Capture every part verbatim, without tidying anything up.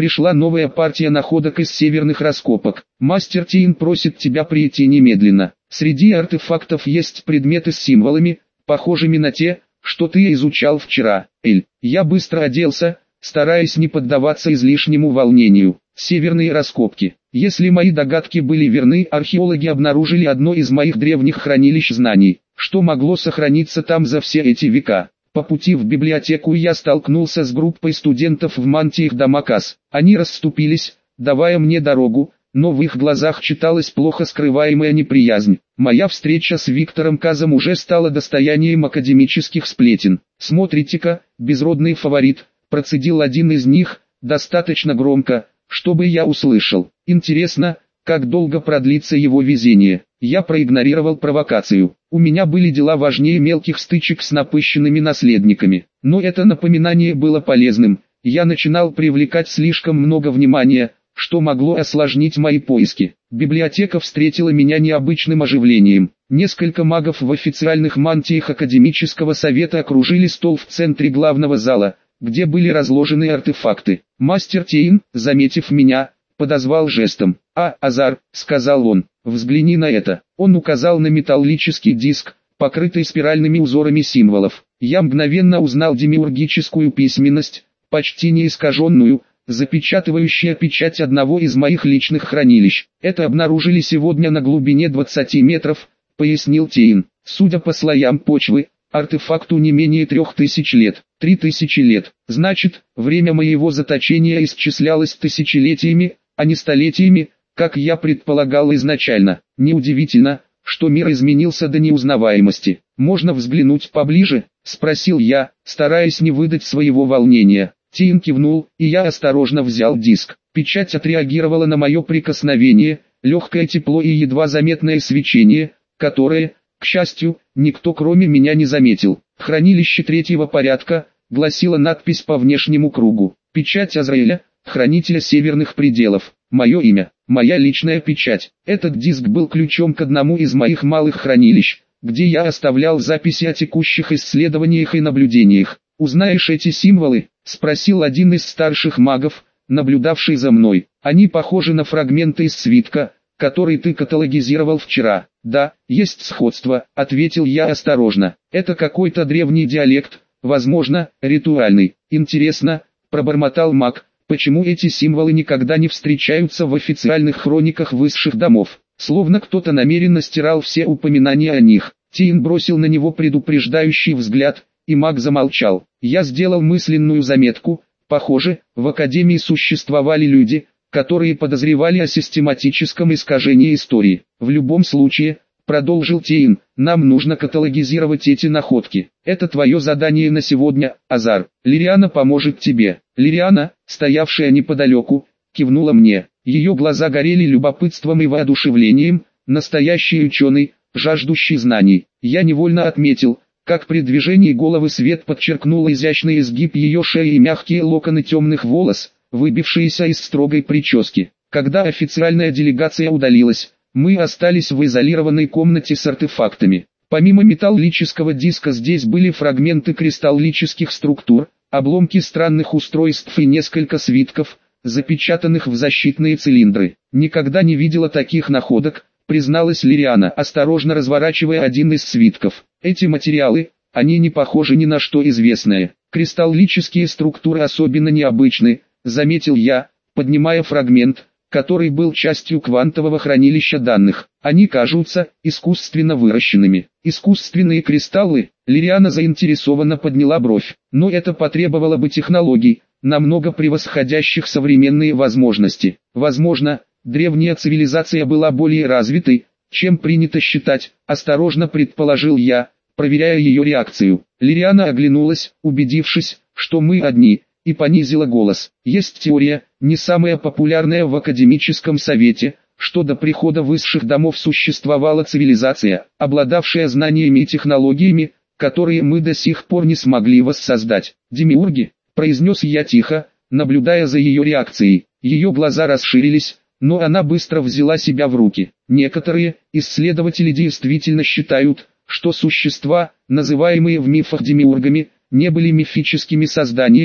пришла новая партия находок из северных раскопок. Мастер Тейн просит тебя прийти немедленно. Среди артефактов есть предметы с символами, похожими на те, что ты изучал вчера. Эль, я быстро оделся, стараясь не поддаваться излишнему волнению. Северные раскопки. Если мои догадки были верны, археологи обнаружили одно из моих древних хранилищ знаний, что могло сохраниться там за все эти века. По пути в библиотеку я столкнулся с группой студентов в мантиях Дамакас. Они расступились, давая мне дорогу, но в их глазах читалась плохо скрываемая неприязнь. Моя встреча с Виктором Казом уже стала достоянием академических сплетен. «Смотрите-ка, безродный фаворит», процедил один из них, достаточно громко, чтобы я услышал. Интересно, как долго продлится его везение. Я проигнорировал провокацию. У меня были дела важнее мелких стычек с напыщенными наследниками. Но это напоминание было полезным. Я начинал привлекать слишком много внимания, что могло осложнить мои поиски. Библиотека встретила меня необычным оживлением. Несколько магов в официальных мантиях академического совета окружили стол в центре главного зала, где были разложены артефакты. Мастер Тейн, заметив меня, подозвал жестом. «А, Азар», — сказал он, — «взгляни на это». Он указал на металлический диск, покрытый спиральными узорами символов. Я мгновенно узнал демиургическую письменность, почти не искаженную, запечатывающая печать одного из моих личных хранилищ. «Это обнаружили сегодня на глубине двадцати метров», — пояснил Тейн. «Судя по слоям почвы, артефакту не менее трех тысяч лет. Три тысячи лет. Значит, время моего заточения исчислялось тысячелетиями, а не столетиями, как я предполагал изначально. Неудивительно, что мир изменился до неузнаваемости. «Можно взглянуть поближе?» — спросил я, стараясь не выдать своего волнения. Тейн кивнул, и я осторожно взял диск. Печать отреагировала на мое прикосновение, легкое тепло и едва заметное свечение, которое, к счастью, никто кроме меня не заметил. «Хранилище третьего порядка», — гласила надпись по внешнему кругу. «Печать Азраэля, хранителя северных пределов. Мое имя, моя личная печать». Этот диск был ключом к одному из моих малых хранилищ, где я оставлял записи о текущих исследованиях и наблюдениях. «Узнаешь эти символы?» — спросил один из старших магов, наблюдавший за мной. «Они похожи на фрагменты из свитка, который ты каталогизировал вчера». «Да, есть сходство», — ответил я осторожно. «Это какой-то древний диалект, возможно, ритуальный». «Интересно», — пробормотал маг, — «почему эти символы никогда не встречаются в официальных хрониках высших домов? Словно кто-то намеренно стирал все упоминания о них». Тейн бросил на него предупреждающий взгляд, и маг замолчал. Я сделал мысленную заметку. Похоже, в Академии существовали люди, которые подозревали о систематическом искажении истории. «В любом случае», — продолжил Тейн, — «нам нужно каталогизировать эти находки. Это твое задание на сегодня, Азар. Лириана поможет тебе». Лириана, стоявшая неподалеку, кивнула мне. Ее глаза горели любопытством и воодушевлением, настоящий ученый, жаждущий знаний. Я невольно отметил, как при движении головы свет подчеркнул изящный изгиб ее шеи и мягкие локоны темных волос, выбившиеся из строгой прически. Когда официальная делегация удалилась, мы остались в изолированной комнате с артефактами. Помимо металлического диска здесь были фрагменты кристаллических структур, обломки странных устройств и несколько свитков, запечатанных в защитные цилиндры. «Никогда не видела таких находок», — призналась Лириана, осторожно разворачивая один из свитков. «Эти материалы, они не похожи ни на что известное. Кристаллические структуры особенно необычны», — заметил я, поднимая фрагмент, который был частью квантового хранилища данных. «Они кажутся искусственно выращенными». «Искусственные кристаллы?» Лириана заинтересованно подняла бровь. «Но это потребовало бы технологий, намного превосходящих современные возможности. Возможно, древняя цивилизация была более развитой, чем принято считать», — осторожно предположил я, проверяя ее реакцию. Лириана оглянулась, убедившись, что мы одни, и понизила голос. «Есть теория, не самая популярная в академическом совете, что до прихода высших домов существовала цивилизация, обладавшая знаниями и технологиями, которые мы до сих пор не смогли воссоздать. Демиурги», — произнес я тихо, наблюдая за ее реакцией. Ее глаза расширились, но она быстро взяла себя в руки. «Некоторые исследователи действительно считают, что существа, называемые в мифах демиургами, не были мифическими созданиями,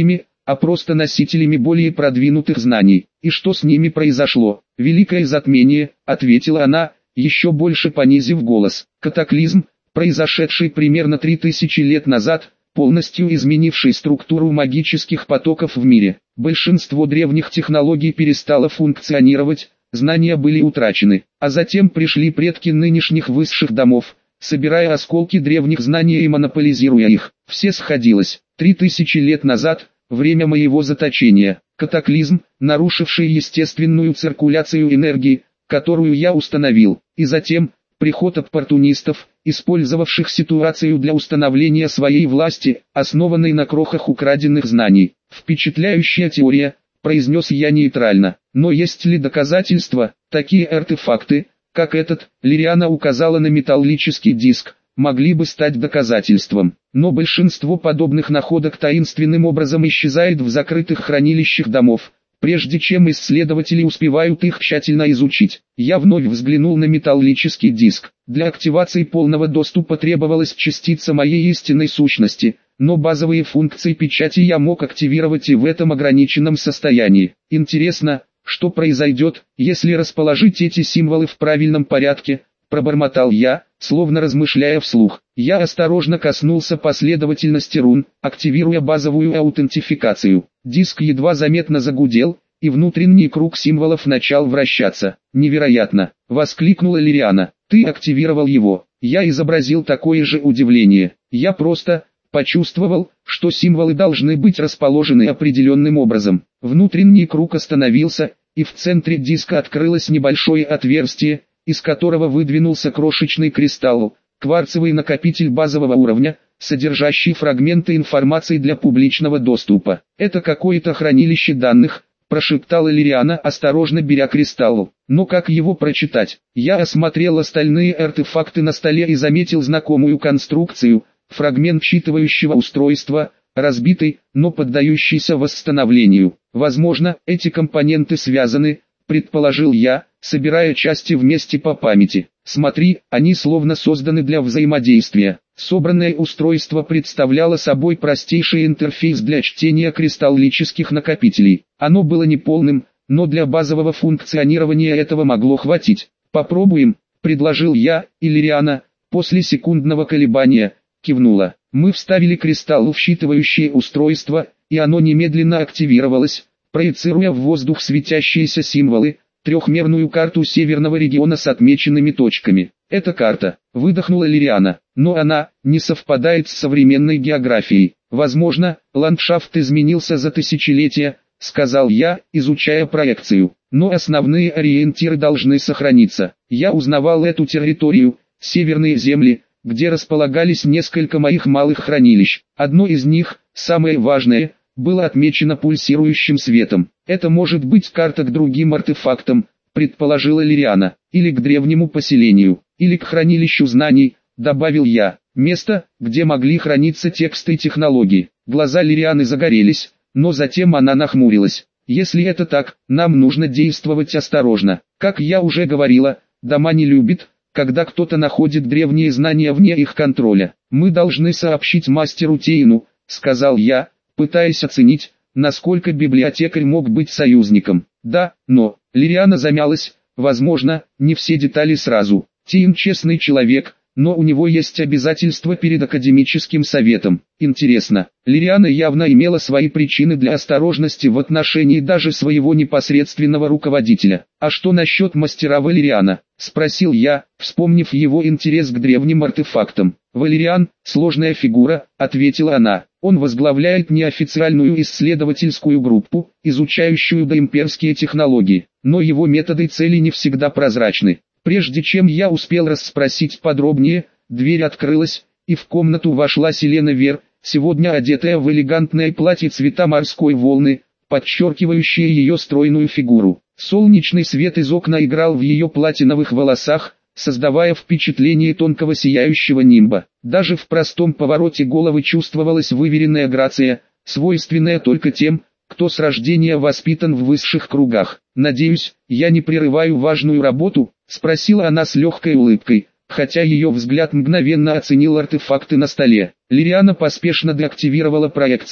а просто носителями более продвинутых знаний. И что с ними произошло? Великое затмение, ответила она, еще больше понизив голос. Катаклизм, произошедший примерно три тысячи лет назад, полностью изменивший структуру магических потоков в мире. Большинство древних технологий перестало функционировать, знания были утрачены, а затем пришли предки нынешних высших домов, собирая осколки древних знаний и монополизируя их. Все сходилось. Три тысячи лет назад, время моего заточения, катаклизм, нарушивший естественную циркуляцию энергии, которую я установил, и затем, приход оппортунистов, использовавших ситуацию для установления своей власти, основанной на крохах украденных знаний. Впечатляющая теория, произнес я нейтрально, но есть ли доказательства? Такие артефакты, как этот, Лириана указала на металлический диск, могли бы стать доказательством. Но большинство подобных находок таинственным образом исчезает в закрытых хранилищах домов, прежде чем исследователи успевают их тщательно изучить. Я вновь взглянул на металлический диск. Для активации полного доступа требовалась частица моей истинной сущности, но базовые функции печати я мог активировать и в этом ограниченном состоянии. Интересно, что произойдет, если расположить эти символы в правильном порядке, пробормотал я, словно размышляя вслух. Я осторожно коснулся последовательности рун, активируя базовую аутентификацию. Диск едва заметно загудел, и внутренний круг символов начал вращаться. «Невероятно!» — воскликнула Лириана. «Ты активировал его». Я изобразил такое же удивление. Я просто почувствовал, что символы должны быть расположены определенным образом. Внутренний круг остановился, и в центре диска открылось небольшое отверстие, из которого выдвинулся крошечный кристалл, кварцевый накопитель базового уровня, содержащий фрагменты информации для публичного доступа. «Это какое-то хранилище данных», – прошептала Лириана, осторожно беря кристалл. «Но как его прочитать?» Я осмотрел остальные артефакты на столе и заметил знакомую конструкцию, фрагмент считывающего устройства, разбитый, но поддающийся восстановлению. Возможно, эти компоненты связаны, предположил я, собирая части вместе по памяти. Смотри, они словно созданы для взаимодействия. Собранное устройство представляло собой простейший интерфейс для чтения кристаллических накопителей. Оно было неполным, но для базового функционирования этого могло хватить. Попробуем, предложил я, и Лириана, после секундного колебания, кивнула. Мы вставили кристалл в считывающее устройство, и оно немедленно активировалось, проецируя в воздух светящиеся символы, трехмерную карту северного региона с отмеченными точками. «Это карта», — выдохнула Лириана, — «но она не совпадает с современной географией. Возможно, ландшафт изменился за тысячелетия», — сказал я, изучая проекцию. «Но основные ориентиры должны сохраниться. Я узнавал эту территорию, северные земли, где располагались несколько моих малых хранилищ. Одно из них, самое важное, было отмечено пульсирующим светом. Это может быть карта к другим артефактам, предположила Лириана, или к древнему поселению, или к хранилищу знаний, добавил я. Место, где могли храниться тексты и технологии. Глаза Лирианы загорелись, но затем она нахмурилась. Если это так, нам нужно действовать осторожно. Как я уже говорила, дома не любят, когда кто-то находит древние знания вне их контроля. Мы должны сообщить мастеру Тейну, сказал я, пытаясь оценить, насколько библиотекарь мог быть союзником. Да, но, Лириана замялась, возможно, не все детали сразу. Тейн честный человек, но у него есть обязательства перед академическим советом. Интересно, Лириана явно имела свои причины для осторожности в отношении даже своего непосредственного руководителя. «А что насчет мастера Валериана?» – спросил я, вспомнив его интерес к древним артефактам. «Валериан – сложная фигура», – ответила она. «Он возглавляет неофициальную исследовательскую группу, изучающую доимперские технологии, но его методы и цели не всегда прозрачны». Прежде чем я успел расспросить подробнее, дверь открылась, и в комнату вошла Селена Вер, сегодня одетая в элегантное платье цвета морской волны, подчеркивающее ее стройную фигуру. Солнечный свет из окна играл в ее платиновых волосах, создавая впечатление тонкого сияющего нимба. Даже в простом повороте головы чувствовалась выверенная грация, свойственная только тем, кто с рождения воспитан в высших кругах. «Надеюсь, я не прерываю важную работу?» — спросила она с легкой улыбкой, хотя ее взгляд мгновенно оценил артефакты на столе. Лириана поспешно деактивировала проекцию,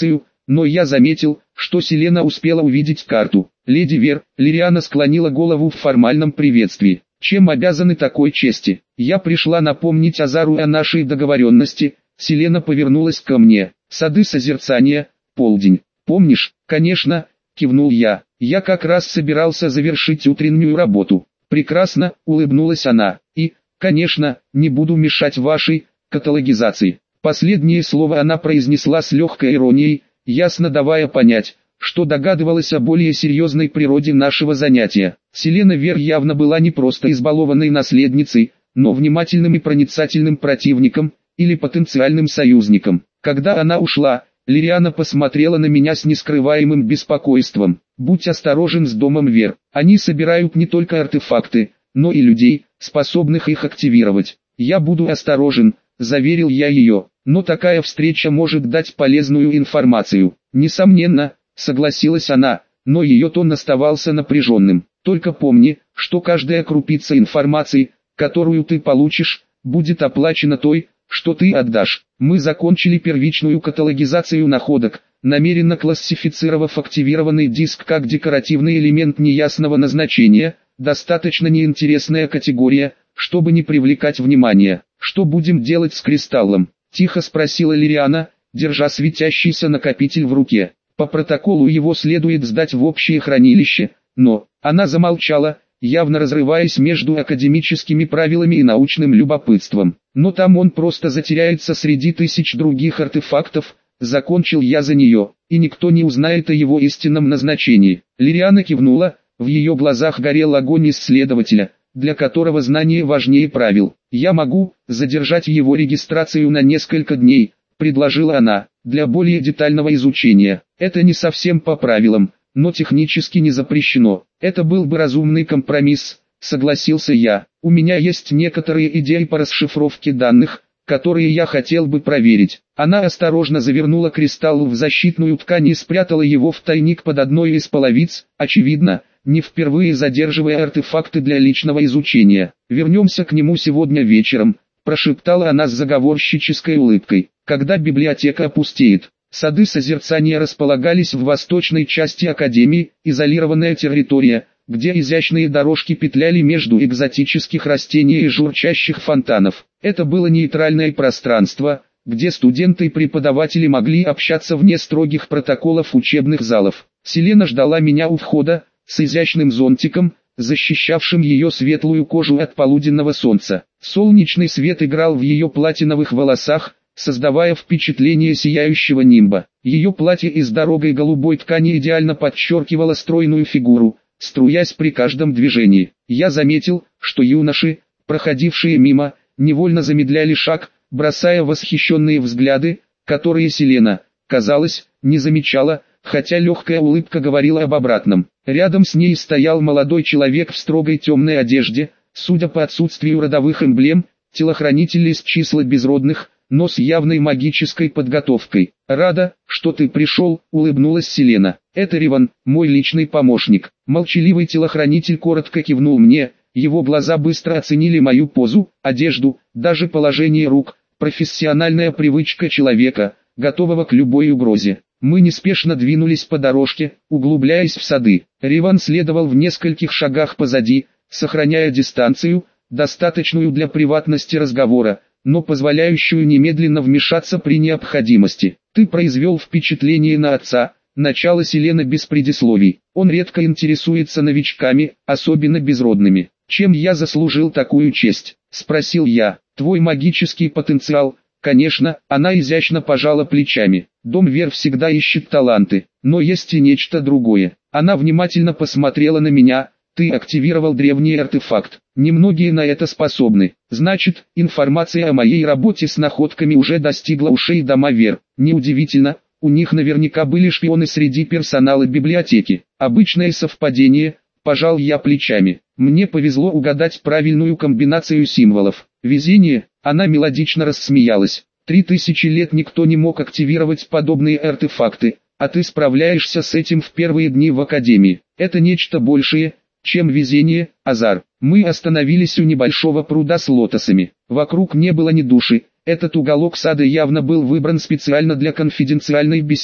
но я заметил, что Селена успела увидеть карту. «Леди Вер», Лириана склонила голову в формальном приветствии. «Чем обязаны такой чести? Я пришла напомнить Азару о нашей договоренности». Селена повернулась ко мне. «Сады созерцания, полдень. Помнишь?» «Конечно», кивнул я. «Я как раз собирался завершить утреннюю работу». «Прекрасно», улыбнулась она. «И, конечно, не буду мешать вашей каталогизации». Последнее слово она произнесла с легкой иронией, ясно давая понять, что догадывалась о более серьезной природе нашего занятия. Селена Вер явно была не просто избалованной наследницей, но внимательным и проницательным противником, или потенциальным союзником. Когда она ушла, Лириана посмотрела на меня с нескрываемым беспокойством. «Будь осторожен с домом Вер, они собирают не только артефакты, но и людей, способных их активировать». «Я буду осторожен», заверил я ее, «но такая встреча может дать полезную информацию». «Несомненно», согласилась она, но ее тон оставался напряженным. «Только помни, что каждая крупица информации, которую ты получишь, будет оплачена той, что ты отдашь». Мы закончили первичную каталогизацию находок, намеренно классифицировав активированный диск как декоративный элемент неясного назначения, достаточно неинтересная категория, чтобы не привлекать внимания. «Что будем делать с кристаллом?» – тихо спросила Лириана, держа светящийся накопитель в руке. «По протоколу его следует сдать в общее хранилище, но...» Она замолчала, явно разрываясь между академическими правилами и научным любопытством. «Но там он просто затеряется среди тысяч других артефактов», закончил я за нее, «и никто не узнает о его истинном назначении». Лириана кивнула, в ее глазах горел огонь исследователя, для которого знание важнее правил. «Я могу задержать его регистрацию на несколько дней», предложила она, «для более детального изучения. Это не совсем по правилам, но технически не запрещено». «Это был бы разумный компромисс», согласился я. «У меня есть некоторые идеи по расшифровке данных, которые я хотел бы проверить». Она осторожно завернула кристалл в защитную ткань и спрятала его в тайник под одной из половиц, очевидно, не впервые задерживая артефакты для личного изучения. «Вернемся к нему сегодня вечером», прошептала она с заговорщической улыбкой, «когда библиотека опустеет». Сады созерцания располагались в восточной части Академии, изолированная территория, где изящные дорожки петляли между экзотических растений и журчащих фонтанов. Это было нейтральное пространство, где студенты и преподаватели могли общаться вне строгих протоколов учебных залов. Селена ждала меня у входа, с изящным зонтиком, защищавшим ее светлую кожу от полуденного солнца. Солнечный свет играл в ее платиновых волосах, создавая впечатление сияющего нимба. Ее платье из дорогой голубой ткани идеально подчеркивало стройную фигуру, струясь при каждом движении. Я заметил, что юноши, проходившие мимо, невольно замедляли шаг, бросая восхищенные взгляды, которые Селена, казалось, не замечала, хотя легкая улыбка говорила об обратном. Рядом с ней стоял молодой человек в строгой темной одежде, судя по отсутствию родовых эмблем, телохранитель из числа безродных, но с явной магической подготовкой. «Рада, что ты пришел», — улыбнулась Селена. «Это Риван, мой личный помощник». Молчаливый телохранитель коротко кивнул мне, его глаза быстро оценили мою позу, одежду, даже положение рук, профессиональная привычка человека, готового к любой угрозе. Мы неспешно двинулись по дорожке, углубляясь в сады. Риван следовал в нескольких шагах позади, сохраняя дистанцию, достаточную для приватности разговора, но позволяющую немедленно вмешаться при необходимости. «Ты произвел впечатление на отца», — начала Селена без предисловий. «Он редко интересуется новичками, особенно безродными». «Чем я заслужил такую честь?» — спросил я. «Твой магический потенциал». Конечно, она изящно пожала плечами. Дом Вер всегда ищет таланты, но есть и нечто другое. Она внимательно посмотрела на меня. Ты активировал древний артефакт. Немногие на это способны. Значит, информация о моей работе с находками уже достигла ушей дома Вер. Неудивительно, у них наверняка были шпионы среди персонала библиотеки. Обычное совпадение, пожал я плечами. Мне повезло угадать правильную комбинацию символов. Везение, она мелодично рассмеялась. Три тысячи лет никто не мог активировать подобные артефакты, а ты справляешься с этим в первые дни в Академии. Это нечто большее, чем везение, Азар. Мы остановились у небольшого пруда с лотосами. Вокруг не было ни души. Этот уголок сада явно был выбран специально для конфиденциальной беседы.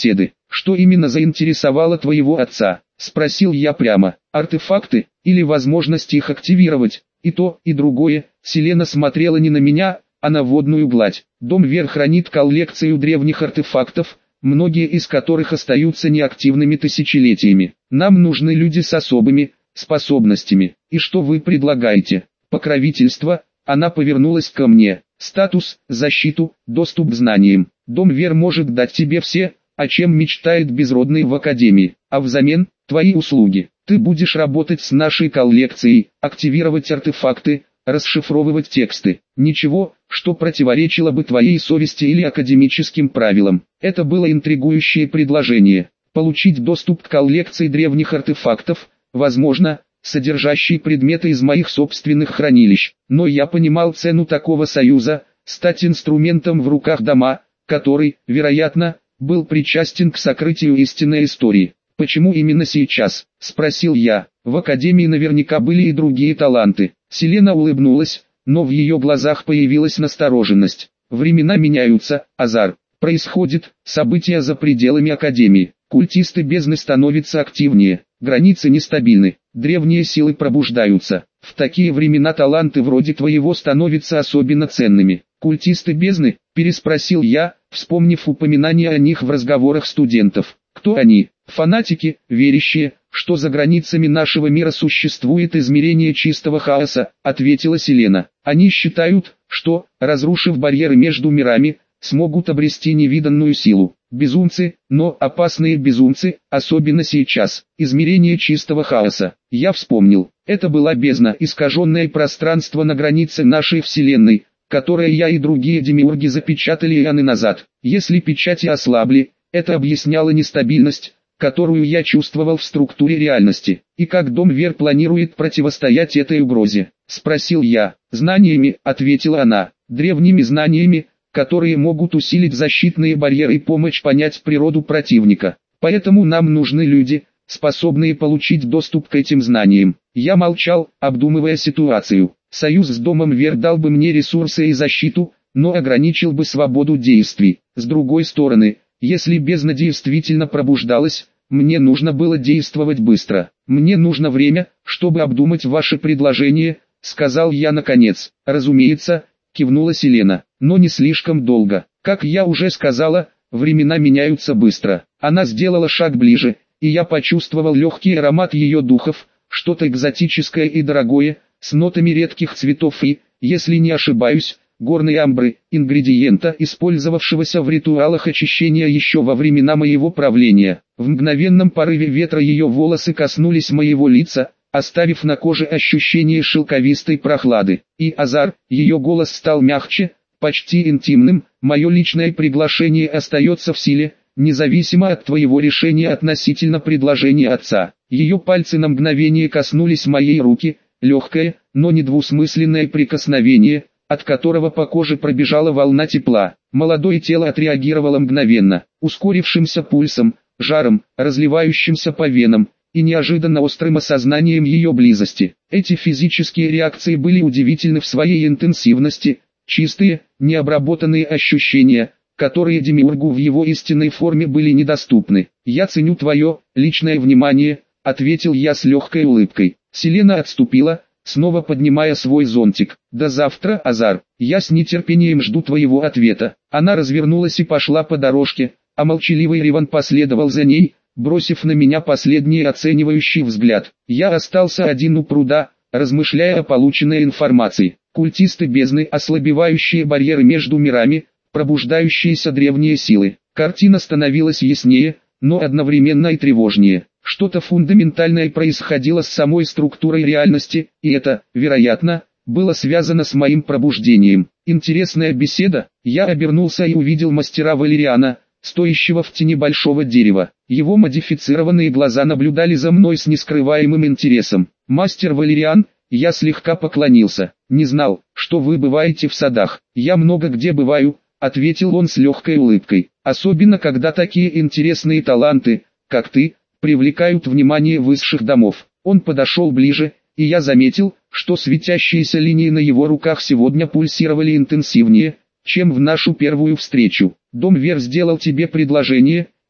что именно заинтересовало твоего отца?» — спросил я прямо. «Артефакты, или возможность их активировать?» «И то, и другое». Селена смотрела не на меня, а на водную гладь. «Дом Вер хранит коллекцию древних артефактов, многие из которых остаются неактивными тысячелетиями. Нам нужны люди с особыми способностями. И что вы предлагаете?» «Покровительство». Она повернулась ко мне. «Статус, защиту, доступ к знаниям. Дом Вер может дать тебе все, о чем мечтает безродный в Академии, а взамен – твои услуги. Ты будешь работать с нашей коллекцией, активировать артефакты, расшифровывать тексты. Ничего, что противоречило бы твоей совести или академическим правилам». Это было интригующее предложение. Получить доступ к коллекции древних артефактов, возможно, содержащий предметы из моих собственных хранилищ. Но я понимал цену такого союза, стать инструментом в руках дома, который, вероятно, был причастен к сокрытию истинной истории. «Почему именно сейчас?» – спросил я. «В Академии наверняка были и другие таланты». Селена улыбнулась, но в ее глазах появилась настороженность. «Времена меняются, Азар. Происходит события за пределами Академии. Культисты бездны становятся активнее, границы нестабильны, древние силы пробуждаются. В такие времена таланты вроде твоего становятся особенно ценными». «Культисты бездны?» – переспросил я, вспомнив упоминание о них в разговорах студентов. «Кто они?» «Фанатики, верящие, что за границами нашего мира существует измерение чистого хаоса», — ответила Селена. «Они считают, что, разрушив барьеры между мирами, смогут обрести невиданную силу. Безумцы, но опасные безумцы, особенно сейчас. Измерение чистого хаоса». Я вспомнил. Это была бездна, искаженное пространство на границе нашей Вселенной, которое я и другие демиурги запечатали ионы назад. Если печати ослабли, это объясняло нестабильность, которую я чувствовал в структуре реальности. «И как Дом Вер планирует противостоять этой угрозе?» – спросил я. «Знаниями», – ответила она, – «древними знаниями, которые могут усилить защитные барьеры и помочь понять природу противника. Поэтому нам нужны люди, способные получить доступ к этим знаниям». Я молчал, обдумывая ситуацию. Союз с Домом Вер дал бы мне ресурсы и защиту, но ограничил бы свободу действий. С другой стороны, если бездна действительно пробуждалась, мне нужно было действовать быстро. «Мне нужно время, чтобы обдумать ваше предложение», — сказал я наконец. «Разумеется», — кивнула Селена, — «но не слишком долго. Как я уже сказала, времена меняются быстро». Она сделала шаг ближе, и я почувствовал легкий аромат ее духов, что-то экзотическое и дорогое, с нотами редких цветов и, если не ошибаюсь, горной амбры, ингредиента, использовавшегося в ритуалах очищения еще во времена моего правления. В мгновенном порыве ветра ее волосы коснулись моего лица, оставив на коже ощущение шелковистой прохлады. И Азар, ее голос стал мягче, почти интимным. «Мое личное приглашение остается в силе, независимо от твоего решения относительно предложения отца». Ее пальцы на мгновение коснулись моей руки, легкое, но недвусмысленное прикосновение, от которого по коже пробежала волна тепла. Молодое тело отреагировало мгновенно, ускорившимся пульсом, жаром, разливающимся по венам, и неожиданно острым осознанием ее близости. Эти физические реакции были удивительны в своей интенсивности, чистые, необработанные ощущения, которые демиургу в его истинной форме были недоступны. «Я ценю твое личное внимание», — ответил я с легкой улыбкой. Селена отступила, снова поднимая свой зонтик. «До завтра, Азар. Я с нетерпением жду твоего ответа». Она развернулась и пошла по дорожке, а молчаливый Риван последовал за ней, бросив на меня последний оценивающий взгляд. Я остался один у пруда, размышляя о полученной информации. Культисты бездны, ослабевающие барьеры между мирами, пробуждающиеся древние силы. Картина становилась яснее, но одновременно и тревожнее. Что-то фундаментальное происходило с самой структурой реальности, и это, вероятно, было связано с моим пробуждением. Интересная беседа. Я обернулся и увидел мастера Валериана, стоящего в тени большого дерева. Его модифицированные глаза наблюдали за мной с нескрываемым интересом. «Мастер Валериан», я слегка поклонился. «Не знал, что вы бываете в садах». «Я много где бываю», — ответил он с легкой улыбкой. «Особенно когда такие интересные таланты, как ты, привлекают внимание высших домов». Он подошел ближе, и я заметил, что светящиеся линии на его руках сегодня пульсировали интенсивнее, чем в нашу первую встречу. «Дом Вер сделал тебе предложение»,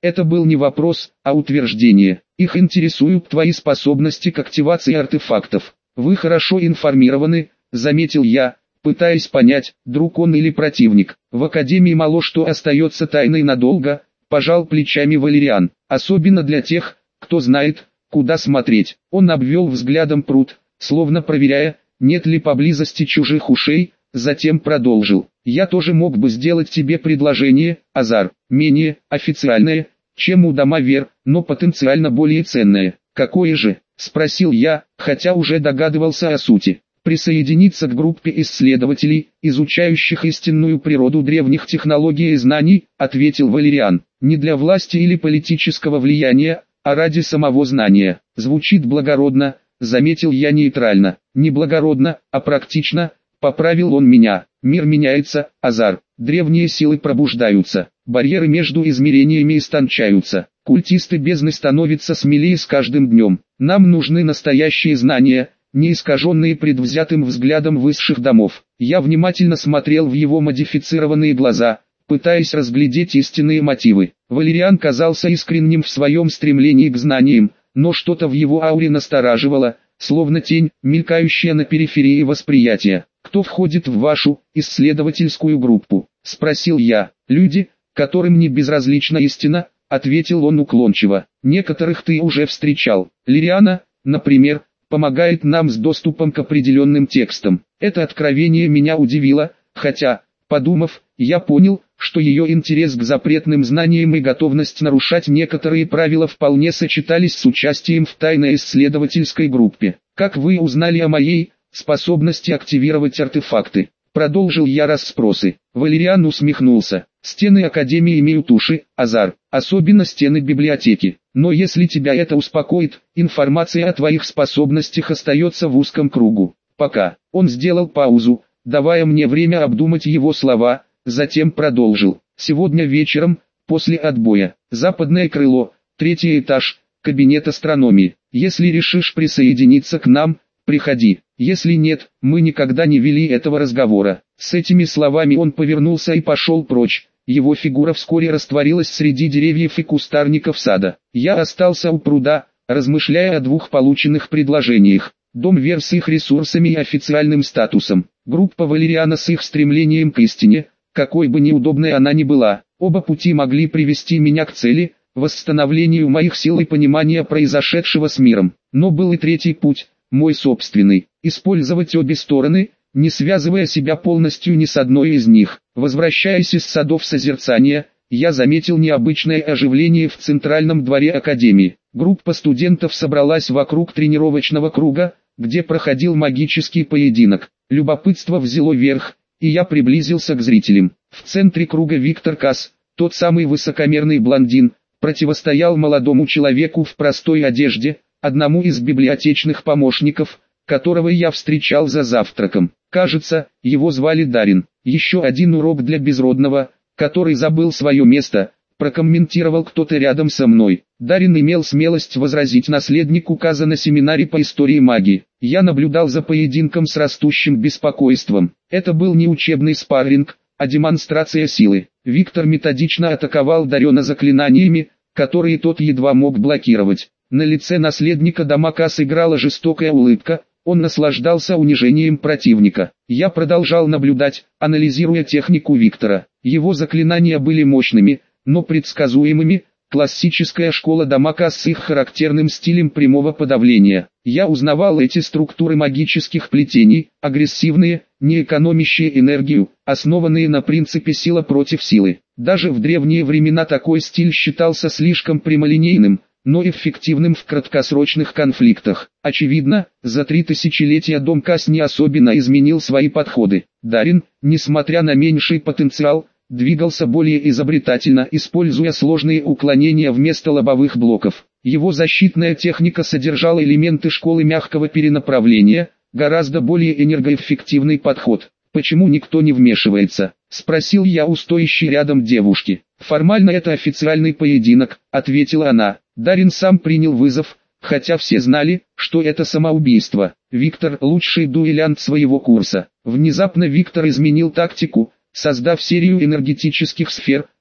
Это был не вопрос, а утверждение. Их интересуют твои способности к активации артефактов. Вы хорошо информированы, заметил я, пытаясь понять, друг он или противник. В Академии мало что остается тайной надолго, пожал плечами Валериан, особенно для тех, кто знает, куда смотреть. Он обвел взглядом пруд, словно проверяя, нет ли поблизости чужих ушей, затем продолжил. Я тоже мог бы сделать тебе предложение, Азар, менее официальное, чем у Домовер, но потенциально более ценное. Какое же? Спросил я, хотя уже догадывался о сути. Присоединиться к группе исследователей, изучающих истинную природу древних технологий и знаний, ответил Валериан. Не для власти или политического влияния, а ради самого знания. Звучит благородно, заметил я нейтрально. Не благородно, а практично, поправил он меня. Мир меняется, Азар. Древние силы пробуждаются. Барьеры между измерениями истончаются. Культисты бездны становятся смелее с каждым днем. Нам нужны настоящие знания, не искаженные предвзятым взглядом высших домов. Я внимательно смотрел в его модифицированные глаза, пытаясь разглядеть истинные мотивы. Валериан казался искренним в своем стремлении к знаниям, но что-то в его ауре настораживало, словно тень, мелькающая на периферии восприятия. «Кто входит в вашу исследовательскую группу?» – спросил я. «Люди, которым не безразлична истина», – ответил он уклончиво. «Некоторых ты уже встречал. Лириана, например, помогает нам с доступом к определенным текстам. Это откровение меня удивило, хотя, подумав, я понял, что ее интерес к запретным знаниям и готовность нарушать некоторые правила вполне сочетались с участием в тайной исследовательской группе. Как вы узнали о моей способности активировать артефакты?» Продолжил я расспросы. Валериан усмехнулся. «Стены Академии имеют уши, Азар, особенно стены библиотеки. Но если тебя это успокоит, информация о твоих способностях остается в узком кругу. Пока». Он сделал паузу, давая мне время обдумать его слова, затем продолжил. «Сегодня вечером, после отбоя, западное крыло, третий этаж, кабинет астрономии. Если решишь присоединиться к нам, приходи. Если нет, мы никогда не вели этого разговора». С этими словами он повернулся и пошел прочь. Его фигура вскоре растворилась среди деревьев и кустарников сада. Я остался у пруда, размышляя о двух полученных предложениях. Дом Вер с их ресурсами и официальным статусом. Группа Валериана с их стремлением к истине, какой бы неудобной она ни была. Оба пути могли привести меня к цели, восстановлению моих сил и понимания произошедшего с миром. Но был и третий путь, мой собственный. Использовать обе стороны, не связывая себя полностью ни с одной из них. Возвращаясь из садов созерцания, я заметил необычное оживление в центральном дворе Академии. Группа студентов собралась вокруг тренировочного круга, где проходил магический поединок. Любопытство взяло верх, и я приблизился к зрителям. В центре круга Виктор Касс, тот самый высокомерный блондин, противостоял молодому человеку в простой одежде, одному из библиотечных помощников, которого я встречал за завтраком. Кажется, его звали Дарин. Еще один урок для безродного, который забыл свое место, прокомментировал кто-то рядом со мной. Дарин имел смелость возразить наследнику Каза на семинаре по истории магии. Я наблюдал за поединком с растущим беспокойством. Это был не учебный спарринг, а демонстрация силы. Виктор методично атаковал Дарена заклинаниями, которые тот едва мог блокировать. На лице наследника дома Кас играла жестокая улыбка. Он наслаждался унижением противника. Я продолжал наблюдать, анализируя технику Виктора. Его заклинания были мощными, но предсказуемыми, классическая школа Дамака с их характерным стилем прямого подавления. Я узнавал эти структуры магических плетений, агрессивные, не экономящие энергию, основанные на принципе сила против силы. Даже в древние времена такой стиль считался слишком прямолинейным, но эффективным в краткосрочных конфликтах. Очевидно, за три тысячелетия дом Кас не особенно изменил свои подходы. Дарин, несмотря на меньший потенциал, двигался более изобретательно, используя сложные уклонения вместо лобовых блоков. Его защитная техника содержала элементы школы мягкого перенаправления, гораздо более энергоэффективный подход. «Почему никто не вмешивается?» – спросил я у стоящей рядом девушки. «Формально это официальный поединок», – ответила она. Дарин сам принял вызов, хотя все знали, что это самоубийство. Виктор – лучший дуэлянт своего курса. Внезапно Виктор изменил тактику, создав серию энергетических сфер,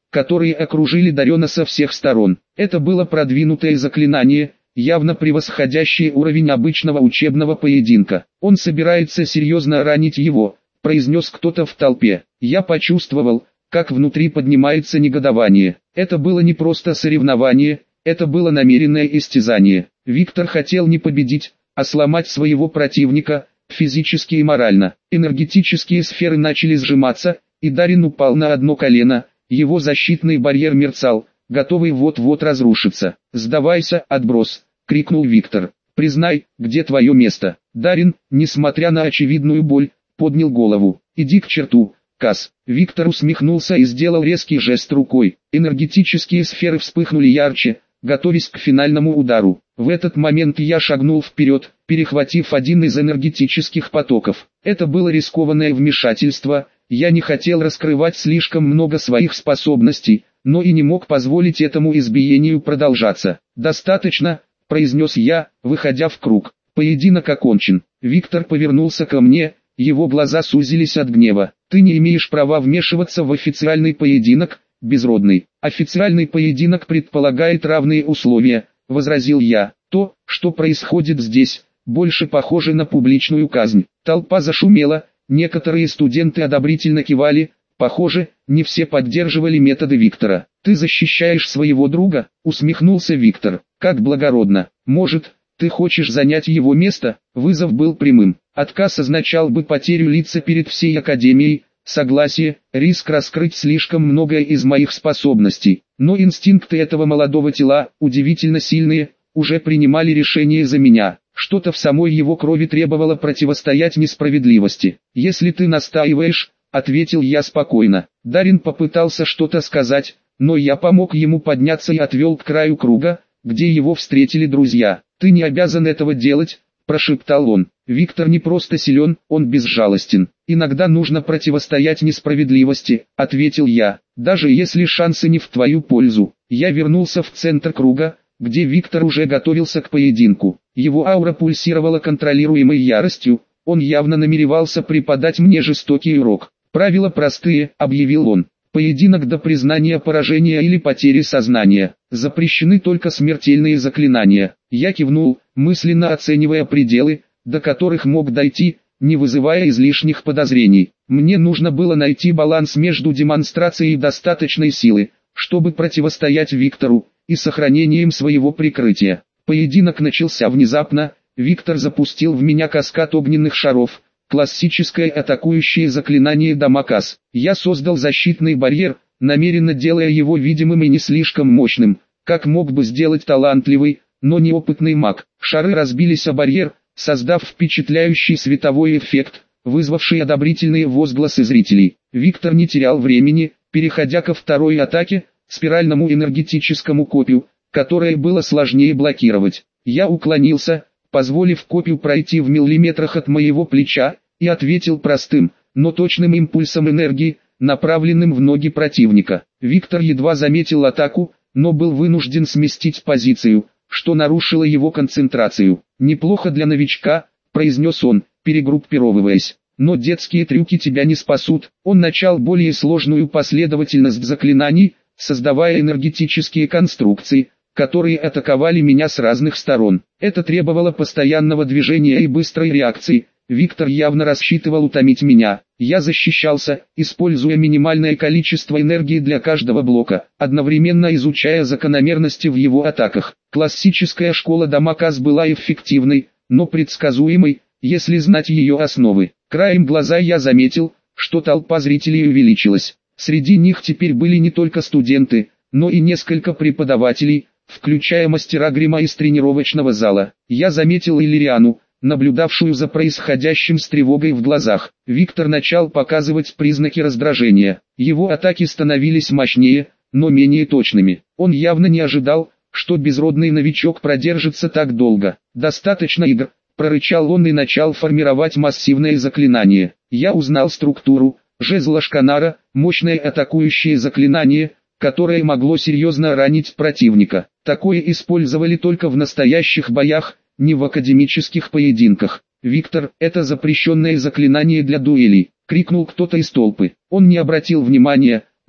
которые окружили Дарена со всех сторон. Это было продвинутое заклинание, явно превосходящее уровень обычного учебного поединка. «Он собирается серьезно ранить его», — произнес кто-то в толпе. Я почувствовал, как внутри поднимается негодование. Это было не просто соревнование, это было намеренное истязание. Виктор хотел не победить, а сломать своего противника, физически и морально. Энергетические сферы начали сжиматься, и Дарин упал на одно колено, его защитный барьер мерцал, готовый вот-вот разрушиться. «Сдавайся, отброс!» — крикнул Виктор. «Признай, где твое место?» Дарин, несмотря на очевидную боль, поднял голову. «Иди к черту, Кас!» Виктор усмехнулся и сделал резкий жест рукой. Энергетические сферы вспыхнули ярче, готовясь к финальному удару. В этот момент я шагнул вперед, перехватив один из энергетических потоков. Это было рискованное вмешательство, я не хотел раскрывать слишком много своих способностей, но и не мог позволить этому избиению продолжаться. «Достаточно», — произнес я, выходя в круг. «Поединок окончен». Виктор повернулся ко мне, его глаза сузились от гнева. «Ты не имеешь права вмешиваться в официальный поединок, безродный. Официальный поединок предполагает равные условия», — возразил я. «То, что происходит здесь, больше похоже на публичную казнь». Толпа зашумела, некоторые студенты одобрительно кивали, похоже, не все поддерживали методы Виктора. «Ты защищаешь своего друга?» — усмехнулся Виктор. «Как благородно. Может, ты хочешь занять его место?» Вызов был прямым. Отказ означал бы потерю лица перед всей Академией, согласие, риск раскрыть слишком многое из моих способностей. Но инстинкты этого молодого тела, удивительно сильные, уже принимали решение за меня. Что-то в самой его крови требовало противостоять несправедливости. «Если ты настаиваешь», — ответил я спокойно. Дарин попытался что-то сказать, но я помог ему подняться и отвел к краю круга, где его встретили друзья. «Ты не обязан этого делать», — прошептал он. «Виктор не просто силен, он безжалостен. Иногда нужно противостоять несправедливости», — ответил я, «даже если шансы не в твою пользу». Я вернулся в центр круга, где Виктор уже готовился к поединку. Его аура пульсировала контролируемой яростью, он явно намеревался преподать мне жестокий урок. «Правила простые», — объявил он. «Поединок до признания поражения или потери сознания. Запрещены только смертельные заклинания». Я кивнул, мысленно оценивая пределы, до которых мог дойти, не вызывая излишних подозрений. Мне нужно было найти баланс между демонстрацией достаточной силы, чтобы противостоять Виктору, и сохранением своего прикрытия. Поединок начался внезапно, Виктор запустил в меня каскад огненных шаров, классическое атакующее заклинание Дамоказ. Я создал защитный барьер, намеренно делая его видимым и не слишком мощным, как мог бы сделать талантливый, но неопытный маг. Шары разбились о барьер, создав впечатляющий световой эффект, вызвавший одобрительные возгласы зрителей. Виктор не терял времени, переходя ко второй атаке, спиральному энергетическому копью, которое было сложнее блокировать. Я уклонился, позволив копью пройти в миллиметрах от моего плеча, и ответил простым, но точным импульсом энергии, направленным в ноги противника. Виктор едва заметил атаку, но был вынужден сместить позицию, что нарушило его концентрацию. «Неплохо для новичка», — произнес он, перегруппировываясь. «Но детские трюки тебя не спасут». Он начал более сложную последовательность заклинаний, создавая энергетические конструкции, которые атаковали меня с разных сторон. Это требовало постоянного движения и быстрой реакции. Виктор явно рассчитывал утомить меня. Я защищался, используя минимальное количество энергии для каждого блока, одновременно изучая закономерности в его атаках. Классическая школа Дамоказ была эффективной, но предсказуемой, если знать ее основы. Краем глаза я заметил, что толпа зрителей увеличилась. Среди них теперь были не только студенты, но и несколько преподавателей, включая мастера грима из тренировочного зала. Я заметил Иллириану, наблюдавшую за происходящим с тревогой в глазах. Виктор начал показывать признаки раздражения. Его атаки становились мощнее, но менее точными. Он явно не ожидал, что безродный новичок продержится так долго. «Достаточно игр», — прорычал он и начал формировать массивное заклинание. Я узнал структуру. Жезл Ашканара – мощное атакующее заклинание, которое могло серьезно ранить противника. Такое использовали только в настоящих боях, не в академических поединках. «Виктор, это запрещенное заклинание для дуэлей», — крикнул кто-то из толпы. Он не обратил внимания,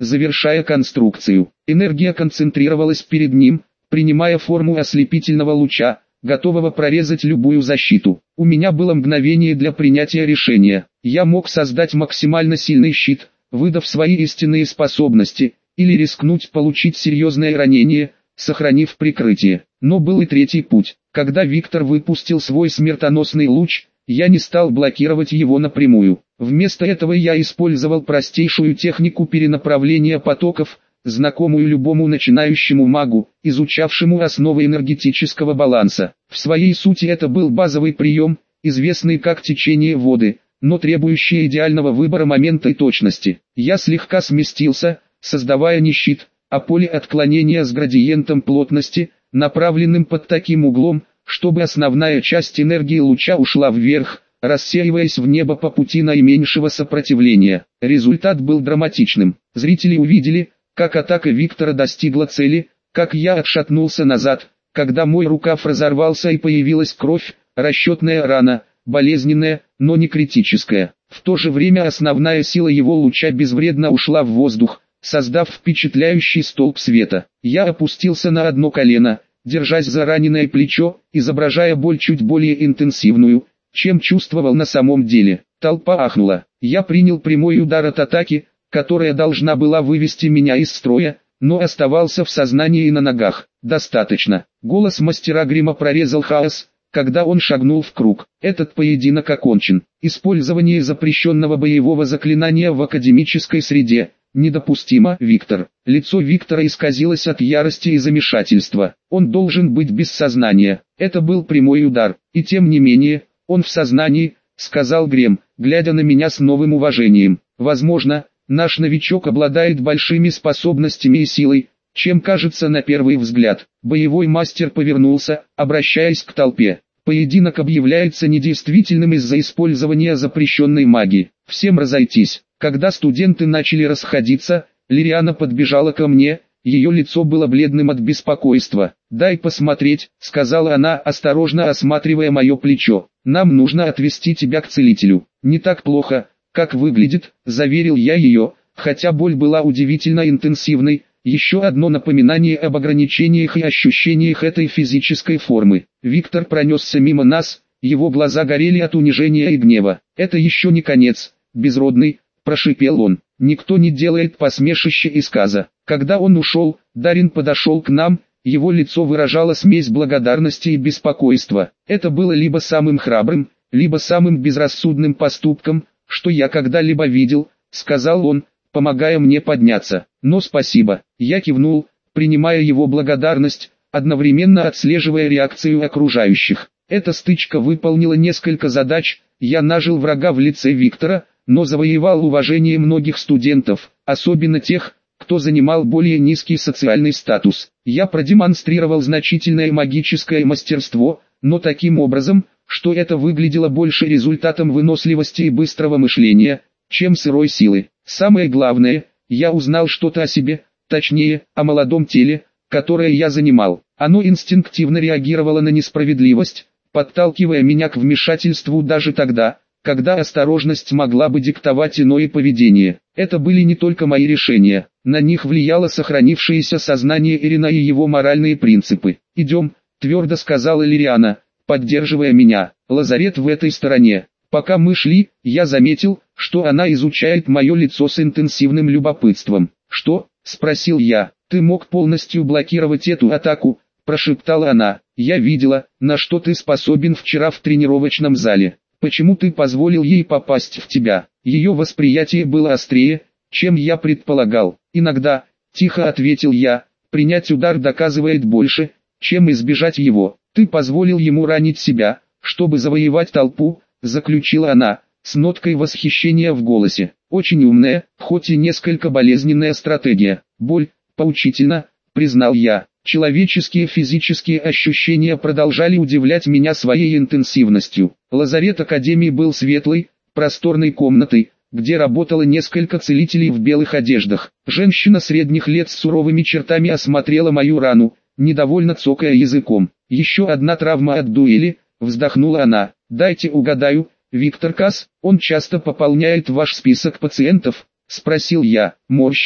завершая конструкцию. Энергия концентрировалась перед ним, принимая форму ослепительного луча, готового прорезать любую защиту. У меня было мгновение для принятия решения. Я мог создать максимально сильный щит, выдав свои истинные способности, или рискнуть получить серьезное ранение, сохранив прикрытие. Но был и третий путь. Когда Виктор выпустил свой смертоносный луч, я не стал блокировать его напрямую. Вместо этого я использовал простейшую технику перенаправления потоков, знакомую любому начинающему магу, изучавшему основы энергетического баланса. В своей сути это был базовый прием, известный как течение воды, но требующий идеального выбора момента и точности. Я слегка сместился, создавая не щит, а поле отклонения с градиентом плотности, направленным под таким углом, чтобы основная часть энергии луча ушла вверх, рассеиваясь в небо по пути наименьшего сопротивления. Результат был драматичным. Зрители увидели, как атака Виктора достигла цели, как я отшатнулся назад, когда мой рукав разорвался и появилась кровь, расчетная рана, болезненная, но не критическая. В то же время основная сила его луча безвредно ушла в воздух, создав впечатляющий столб света. Я опустился на одно колено, держась за раненое плечо, изображая боль чуть более интенсивную, чем чувствовал на самом деле. Толпа ахнула. Я принял прямой удар от атаки, которая должна была вывести меня из строя, но оставался в сознании и на ногах. Достаточно. Голос мастера грима прорезал хаос, когда он шагнул в круг. Этот поединок окончен. Использование запрещенного боевого заклинания в академической среде недопустимо, Виктор. Лицо Виктора исказилось от ярости и замешательства. Он должен быть без сознания. Это был прямой удар. И тем не менее, он в сознании, сказал Грем, глядя на меня с новым уважением. Возможно, наш новичок обладает большими способностями и силой, чем кажется на первый взгляд. Боевой мастер повернулся, обращаясь к толпе. Поединок объявляется недействительным из-за использования запрещенной магии. Всем разойтись. Когда студенты начали расходиться, Лириана подбежала ко мне, ее лицо было бледным от беспокойства. «Дай посмотреть», — сказала она, осторожно осматривая мое плечо. «Нам нужно отвезти тебя к целителю». «Не так плохо, как выглядит», — заверил я ее, хотя боль была удивительно интенсивной. Еще одно напоминание об ограничениях и ощущениях этой физической формы. Виктор пронесся мимо нас, его глаза горели от унижения и гнева. «Это еще не конец, безродный», — прошипел он. «Никто не делает посмешище из сказа». Когда он ушел, Дарин подошел к нам, его лицо выражало смесь благодарности и беспокойства. Это было либо самым храбрым, либо самым безрассудным поступком, что я когда-либо видел, сказал он, помогая мне подняться. «Но спасибо». Я кивнул, принимая его благодарность, одновременно отслеживая реакцию окружающих. Эта стычка выполнила несколько задач. Я нажил врага в лице Виктора, но завоевал уважение многих студентов, особенно тех, кто занимал более низкий социальный статус. Я продемонстрировал значительное магическое мастерство, но таким образом, что это выглядело больше результатом выносливости и быстрого мышления, чем сырой силы. Самое главное, я узнал что-то о себе, точнее, о молодом теле, которое я занимал. Оно инстинктивно реагировало на несправедливость, подталкивая меня к вмешательству даже тогда, когда осторожность могла бы диктовать иное поведение. Это были не только мои решения, на них влияло сохранившееся сознание Эрина и его моральные принципы. «Идем», — твердо сказала Лириана, поддерживая меня. «Лазарет в этой стороне». Пока мы шли, я заметил, что она изучает мое лицо с интенсивным любопытством. «Что?» — спросил я. «Ты мог полностью блокировать эту атаку», — прошептала она. «Я видела, на что ты способен вчера в тренировочном зале. Почему ты позволил ей попасть в тебя?» Ее восприятие было острее, чем я предполагал. «Иногда», — тихо ответил я, — «принять удар доказывает больше, чем избежать его. Ты позволил ему ранить себя, чтобы завоевать толпу», — заключила она, с ноткой восхищения в голосе. «Очень умная, хоть и несколько болезненная стратегия. Боль, поучительно», — признал я. Человеческие физические ощущения продолжали удивлять меня своей интенсивностью. Лазарет Академии был светлой, просторной комнатой, где работало несколько целителей в белых одеждах. Женщина средних лет с суровыми чертами осмотрела мою рану, недовольно цокая языком. «Еще одна травма от дуэли», — вздохнула она. «Дайте угадаю, Виктор Касс, он часто пополняет ваш список пациентов?» — спросил я, морщись,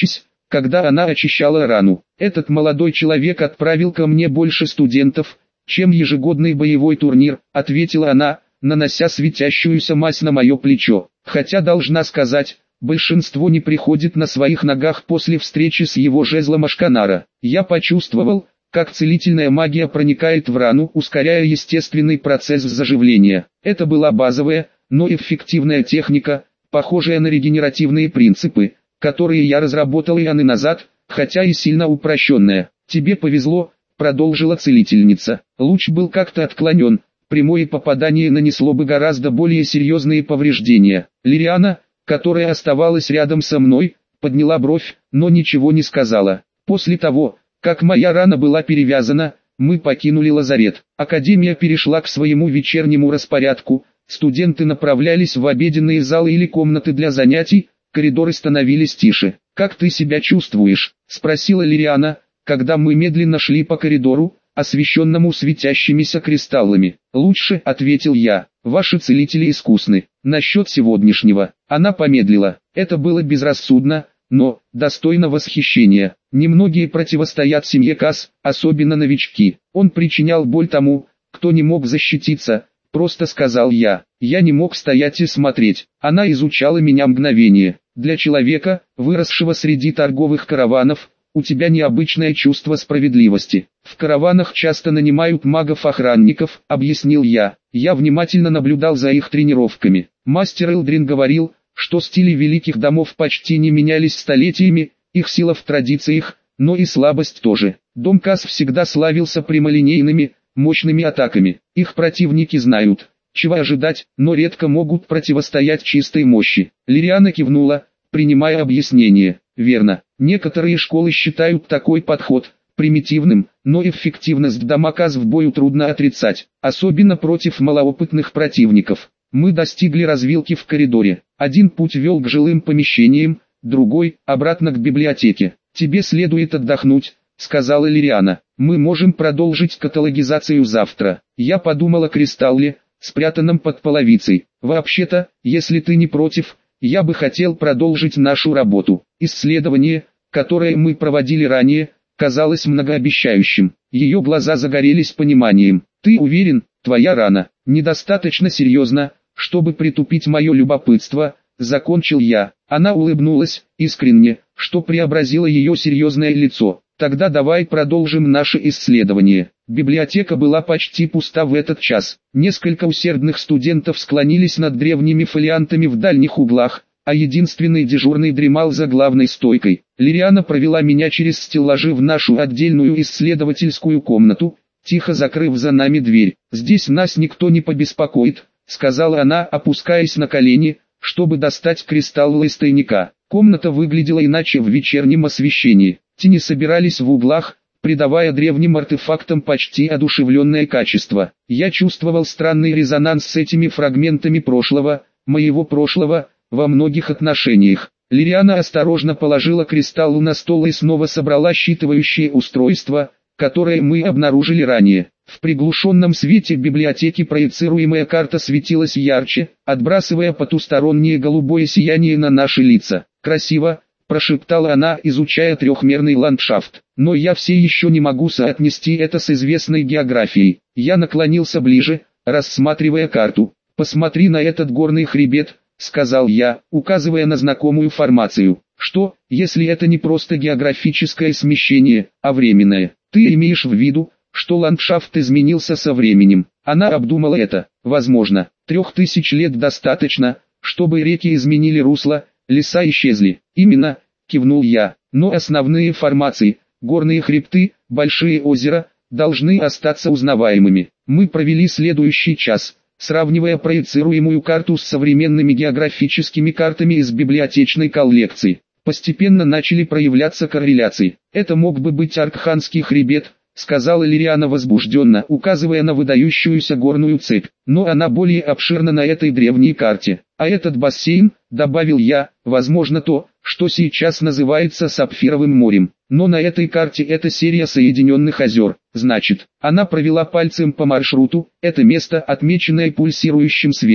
когда она очищала рану. Этот молодой человек отправил ко мне больше студентов, чем ежегодный боевой турнир, ответила она, нанося светящуюся мазь на мое плечо. Хотя должна сказать, большинство не приходит на своих ногах после встречи с его жезлом Ашканара. Я почувствовал, как целительная магия проникает в рану, ускоряя естественный процесс заживления. Это была базовая, но эффективная техника, похожая на регенеративные принципы, которые я разработал ионы назад, хотя и сильно упрощенная. «Тебе повезло», — продолжила целительница. Луч был как-то отклонен, прямое попадание нанесло бы гораздо более серьезные повреждения. Лириана, которая оставалась рядом со мной, подняла бровь, но ничего не сказала. После того, как моя рана была перевязана, мы покинули лазарет. Академия перешла к своему вечернему распорядку, студенты направлялись в обеденные залы или комнаты для занятий, коридоры становились тише. «Как ты себя чувствуешь?» – спросила Лириана, когда мы медленно шли по коридору, освещенному светящимися кристаллами. «Лучше», – ответил я, – «ваши целители искусны. Насчет сегодняшнего». Она помедлила. Это было безрассудно, но достойно восхищения. Немногие противостоят семье Кас, особенно новички. Он причинял боль тому, кто не мог защититься, просто сказал я. Я не мог стоять и смотреть. Она изучала меня мгновение. Для человека, выросшего среди торговых караванов, у тебя необычное чувство справедливости. В караванах часто нанимают магов-охранников, объяснил я. Я внимательно наблюдал за их тренировками. Мастер Элдрин говорил, что стили великих домов почти не менялись столетиями, их сила в традициях, но и слабость тоже. Дом Кас всегда славился прямолинейными, мощными атаками. Их противники знают, чего ожидать, но редко могут противостоять чистой мощи. Лириана кивнула, принимая объяснение. Верно, некоторые школы считают такой подход примитивным, но эффективность дома Кас в бою трудно отрицать, особенно против малоопытных противников. Мы достигли развилки в коридоре. Один путь вел к жилым помещениям, другой – обратно к библиотеке. «Тебе следует отдохнуть», – сказала Лириана. «Мы можем продолжить каталогизацию завтра». Я подумал о кристалле, спрятанном под половицей. «Вообще-то, если ты не против, я бы хотел продолжить нашу работу». Исследование, которое мы проводили ранее, казалось многообещающим. Ее глаза загорелись пониманием. «Ты уверен, твоя рана недостаточно серьезна, чтобы притупить мое любопытство?» Закончил я. Она улыбнулась, искренне, что преобразило ее серьезное лицо. «Тогда давай продолжим наше исследование». Библиотека была почти пуста в этот час. Несколько усердных студентов склонились над древними фолиантами в дальних углах, а единственный дежурный дремал за главной стойкой. Лириана провела меня через стеллажи в нашу отдельную исследовательскую комнату, тихо закрыв за нами дверь. «Здесь нас никто не побеспокоит», — сказала она, опускаясь на колени, чтобы достать кристалл из тайника. Комната выглядела иначе в вечернем освещении. Тени собирались в углах, придавая древним артефактам почти одушевленное качество. Я чувствовал странный резонанс с этими фрагментами прошлого, моего прошлого, во многих отношениях. Лириана осторожно положила кристалл на стол и снова собрала считывающее устройство, которое мы обнаружили ранее. В приглушенном свете библиотеки проецируемая карта светилась ярче, отбрасывая потустороннее голубое сияние на наши лица. «Красиво», – прошептала она, изучая трехмерный ландшафт. «Но я все еще не могу соотнести это с известной географией». Я наклонился ближе, рассматривая карту. «Посмотри на этот горный хребет», — сказал я, указывая на знакомую формацию. «Что, если это не просто географическое смещение, а временное? Ты имеешь в виду, что ландшафт изменился со временем?» Она обдумала это. «Возможно, трех тысяч лет достаточно, чтобы реки изменили русло, леса исчезли». «Именно», — кивнул я, — «но основные формации, горные хребты, большие озера, должны остаться узнаваемыми». Мы провели следующий час, сравнивая проецируемую карту с современными географическими картами из библиотечной коллекции. Постепенно начали проявляться корреляции. «Это мог бы быть Аркханский хребет», — сказала Лириана возбужденно, указывая на выдающуюся горную цепь. «Но она более обширна на этой древней карте. А этот бассейн», — добавил я, — «возможно то, что сейчас называется Сапфировым морем. Но на этой карте это серия соединенных озер. Значит, она провела пальцем по маршруту, это место, отмеченное пульсирующим светом,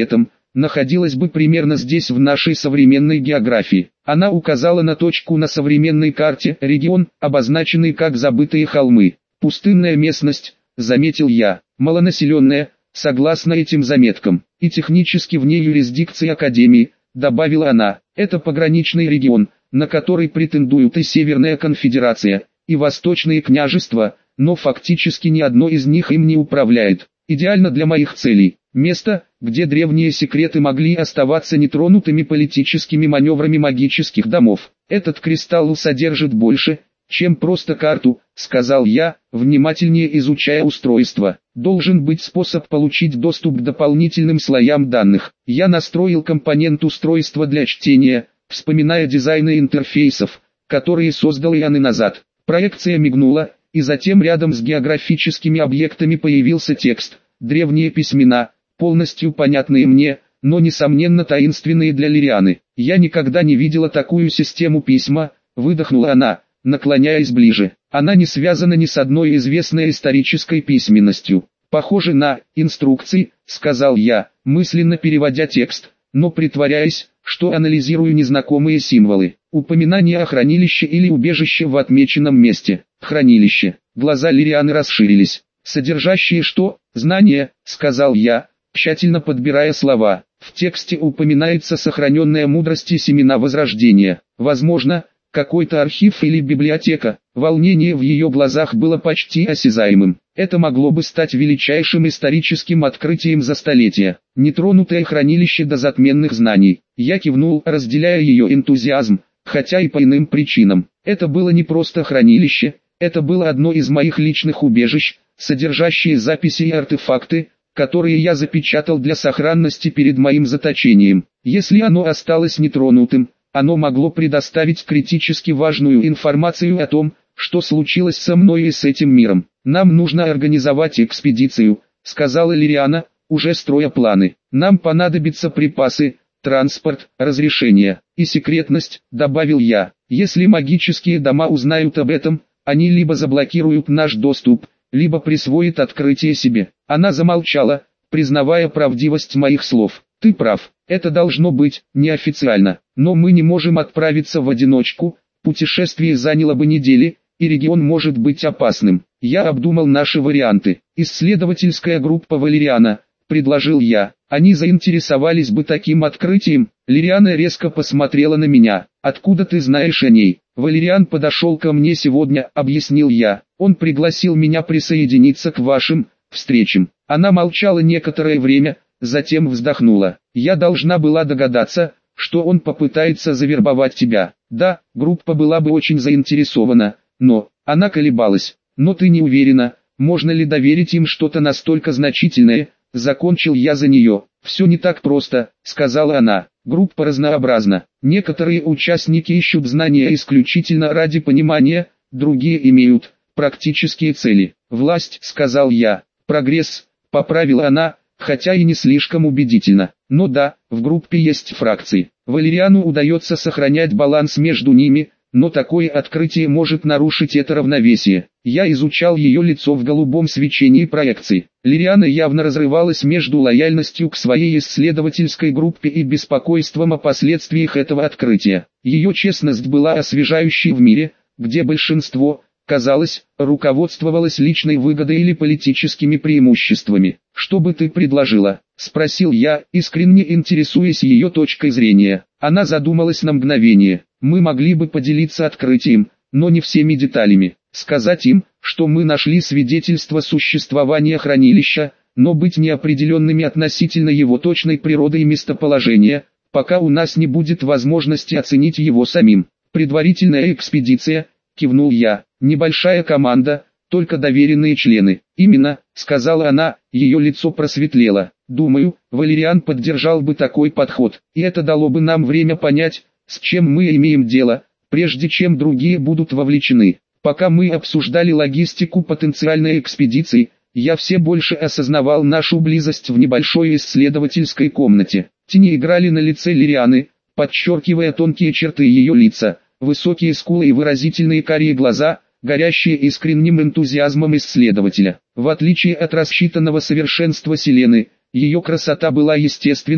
находилась бы примерно здесь в нашей современной географии. Она указала на точку на современной карте, регион, обозначенный как забытые холмы. Пустынная местность, заметил я, малонаселенная, согласно этим заметкам, и технически вне юрисдикции Академии, добавила она. Это пограничный регион, на который претендуют и Северная Конфедерация, и Восточные княжества, но фактически ни одно из них им не управляет. Идеально для моих целей. Место, где древние секреты могли оставаться нетронутыми политическими маневрами магических домов. Этот кристалл содержит больше, чем просто карту, сказал я, внимательнее изучая устройство. Должен быть способ получить доступ к дополнительным слоям данных. Я настроил компонент устройства для чтения, вспоминая дизайны интерфейсов, которые создал Иоанны назад. Проекция мигнула, и затем рядом с географическими объектами появился текст. Древние письмена, полностью понятные мне, но несомненно таинственные для Лирианы. Я никогда не видела такую систему письма, выдохнула она, наклоняясь ближе. Она не связана ни с одной известной исторической письменностью. Похоже на инструкции, сказал я, мысленно переводя текст, но притворяясь, что анализирую незнакомые символы. Упоминание о хранилище или убежище в отмеченном месте. Хранилище. Глаза Лирианы расширились. Содержащие что? Знания, сказал я, тщательно подбирая слова. В тексте упоминается сохраненная мудрость и семена возрождения. Возможно, какой-то архив или библиотека. Волнение в ее глазах было почти осязаемым. Это могло бы стать величайшим историческим открытием за столетия. Нетронутое хранилище дозатменных знаний. Я кивнул, разделяя ее энтузиазм, хотя и по иным причинам. Это было не просто хранилище, это было одно из моих личных убежищ, содержащие записи и артефакты, которые я запечатал для сохранности перед моим заточением. Если оно осталось нетронутым, оно могло предоставить критически важную информацию о том, что случилось со мной и с этим миром. «Нам нужно организовать экспедицию», — сказала Лириана, уже строя планы. «Нам понадобятся припасы, транспорт, разрешение и секретность», — добавил я. «Если магические дома узнают об этом, они либо заблокируют наш доступ, либо присвоят открытие себе». Она замолчала, признавая правдивость моих слов. «Ты прав, это должно быть неофициально, но мы не можем отправиться в одиночку, путешествие заняло бы недели, и регион может быть опасным». Я обдумал наши варианты. «Исследовательская группа Валериана», — предложил я. «Они заинтересовались бы таким открытием». Лириана резко посмотрела на меня. «Откуда ты знаешь о ней?» «Валериан подошел ко мне сегодня», — объяснил я. «Он пригласил меня присоединиться к вашим встречам». Она молчала некоторое время, затем вздохнула. «Я должна была догадаться, что он попытается завербовать тебя. Да, группа была бы очень заинтересована, но...» Она колебалась. «Но ты не уверена, можно ли доверить им что-то настолько значительное?» Закончил я за нее. «Все не так просто», — сказала она. «Группа разнообразна. Некоторые участники ищут знания исключительно ради понимания, другие имеют практические цели. Власть», — сказал я. «Прогресс», — поправила она, хотя и не слишком убедительно. «Но да, в группе есть фракции. Валериану удается сохранять баланс между ними, но такое открытие может нарушить это равновесие». Я изучал ее лицо в голубом свечении проекции. Лириана явно разрывалась между лояльностью к своей исследовательской группе и беспокойством о последствиях этого открытия. Ее честность была освежающей в мире, где большинство, казалось, руководствовалось личной выгодой или политическими преимуществами. «Что бы ты предложила?» — спросил я, искренне интересуясь ее точкой зрения. Она задумалась на мгновение. «Мы могли бы поделиться открытием, но не всеми деталями. Сказать им, что мы нашли свидетельство существования хранилища, но быть неопределенными относительно его точной природы и местоположения, пока у нас не будет возможности оценить его самим. Предварительная экспедиция», — кивнул я. «Небольшая команда, только доверенные члены». «Именно», — сказала она, ее лицо просветлело. «Думаю, Валериан поддержал бы такой подход, и это дало бы нам время понять, с чем мы имеем дело, прежде чем другие будут вовлечены». Пока мы обсуждали логистику потенциальной экспедиции, я все больше осознавал нашу близость в небольшой исследовательской комнате. Тени играли на лице Лирианы, подчеркивая тонкие черты ее лица, высокие скулы и выразительные карие глаза, горящие искренним энтузиазмом исследователя. В отличие от рассчитанного совершенства Селены, ее красота была естественной,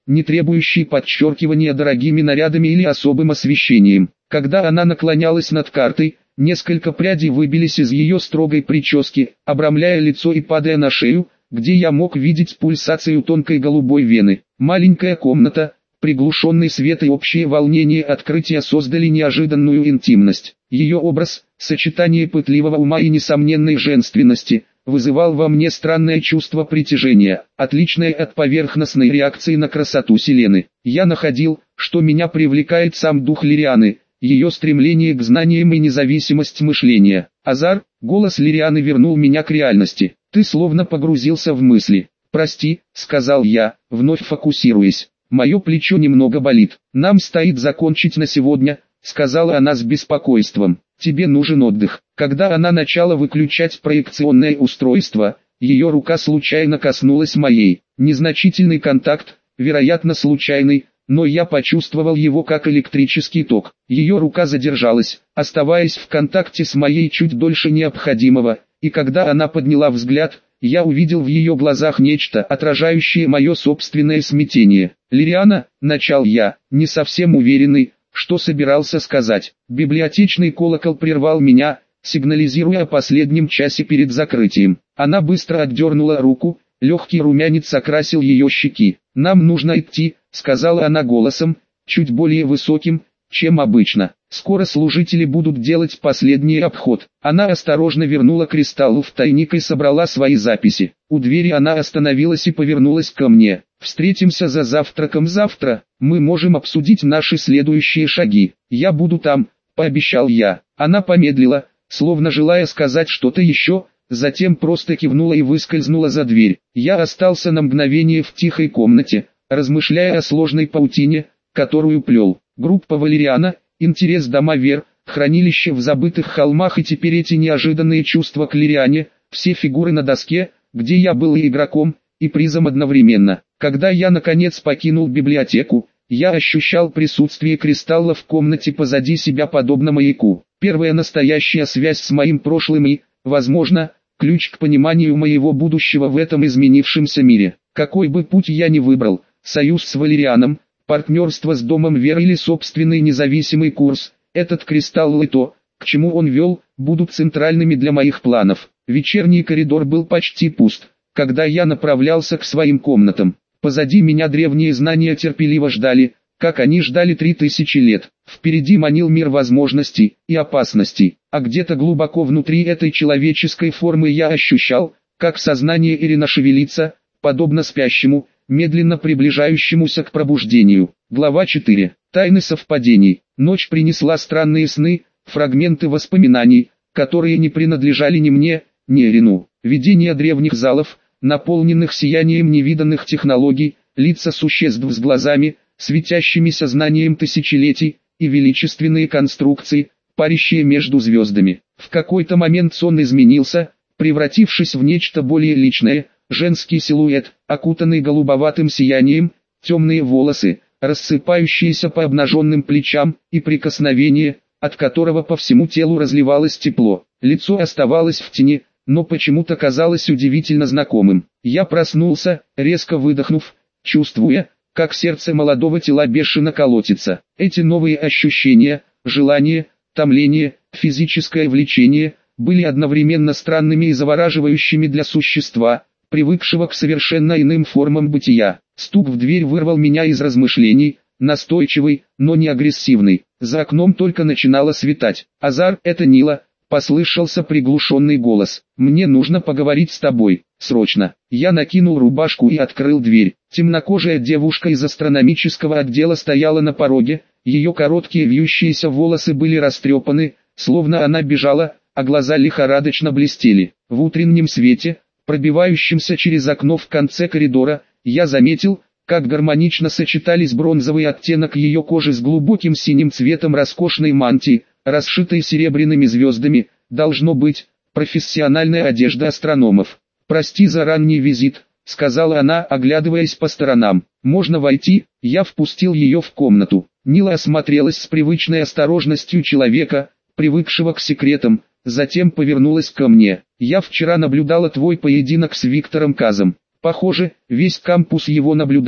не требующий подчеркивания дорогими нарядами или особым освещением. Когда она наклонялась над картой, несколько прядей выбились из ее строгой прически, обрамляя лицо и падая на шею, где я мог видеть пульсацию тонкой голубой вены. Маленькая комната, приглушенный свет и общее волнение открытия создали неожиданную интимность. Ее образ, сочетание пытливого ума и несомненной женственности, вызывал во мне странное чувство притяжения, отличное от поверхностной реакции на красоту Селены. Я находил, что меня привлекает сам дух Лирианы, ее стремление к знаниям и независимость мышления. «Азар», голос Лирианы вернул меня к реальности. «Ты словно погрузился в мысли». «Прости», — сказал я, вновь фокусируясь. «Мое плечо немного болит. Нам стоит закончить на сегодня», — сказала она с беспокойством. «Тебе нужен отдых». Когда она начала выключать проекционное устройство, ее рука случайно коснулась моей. Незначительный контакт, вероятно случайный, но я почувствовал его как электрический ток. Ее рука задержалась, оставаясь в контакте с моей чуть дольше необходимого, и когда она подняла взгляд, я увидел в ее глазах нечто, отражающее мое собственное смятение. «Лириана», — начал я, не совсем уверенный, что собирался сказать. Библиотечный колокол прервал меня, сигнализируя о последнем часе перед закрытием. Она быстро отдернула руку, легкий румянец окрасил ее щеки. «Нам нужно идти», — сказала она голосом, чуть более высоким, чем обычно. «Скоро служители будут делать последний обход». Она осторожно вернула кристаллу в тайник и собрала свои записи. У двери она остановилась и повернулась ко мне. «Встретимся за завтраком завтра, мы можем обсудить наши следующие шаги. Я буду там», — пообещал я. Она помедлила, словно желая сказать что-то еще, затем просто кивнула и выскользнула за дверь. Я остался на мгновение в тихой комнате, размышляя о сложной паутине, которую плел. Группа Валериана, интерес дома Вер, хранилище в забытых холмах и теперь эти неожиданные чувства к Лириане, все фигуры на доске, где я был и игроком, и призом одновременно. Когда я наконец покинул библиотеку, я ощущал присутствие кристалла в комнате позади себя подобно маяку. Первая настоящая связь с моим прошлым и, возможно, ключ к пониманию моего будущего в этом изменившемся мире. Какой бы путь я ни выбрал, союз с Валерианом, партнерство с Домом Веры или собственный независимый курс, этот кристалл и то, к чему он вел, будут центральными для моих планов. Вечерний коридор был почти пуст, когда я направлялся к своим комнатам. Позади меня древние знания терпеливо ждали, как они ждали три тысячи лет. Впереди манил мир возможностей и опасностей, а где-то глубоко внутри этой человеческой формы я ощущал, как сознание Ирина шевелится, подобно спящему, медленно приближающемуся к пробуждению. Глава четыре. Тайны совпадений. Ночь принесла странные сны, фрагменты воспоминаний, которые не принадлежали ни мне, ни Ирину. Видения древних залов, наполненных сиянием невиданных технологий, лица существ с глазами, светящимися знанием тысячелетий, и величественные конструкции, парящие между звездами. В какой-то момент сон изменился, превратившись в нечто более личное. Женский силуэт, окутанный голубоватым сиянием, темные волосы, рассыпающиеся по обнаженным плечам, и прикосновение, от которого по всему телу разливалось тепло. Лицо оставалось в тени, но почему-то казалось удивительно знакомым. Я проснулся, резко выдохнув, чувствуя, как сердце молодого тела бешено колотится. Эти новые ощущения, желание, томление, физическое влечение, были одновременно странными и завораживающими для существа, привыкшего к совершенно иным формам бытия. Стук в дверь вырвал меня из размышлений, настойчивый, но не агрессивный. За окном только начинало светать. «Азар, это Нила», — послышался приглушенный голос. «Мне нужно поговорить с тобой, срочно». Я накинул рубашку и открыл дверь. Темнокожая девушка из астрономического отдела стояла на пороге, ее короткие вьющиеся волосы были растрепаны, словно она бежала, а глаза лихорадочно блестели. В утреннем свете, пробивающимся через окно в конце коридора, я заметил, как гармонично сочетались бронзовый оттенок ее кожи с глубоким синим цветом роскошной мантии, расшитой серебряными звездами, должно быть, профессиональная одежда астрономов. «Прости за ранний визит», — сказала она, оглядываясь по сторонам. «Можно войти?» Я впустил ее в комнату. Нила осмотрелась с привычной осторожностью человека, привыкшего к секретам, затем повернулась ко мне. «Я вчера наблюдала твой поединок с Виктором Казом. Похоже, весь кампус его наблюдал»,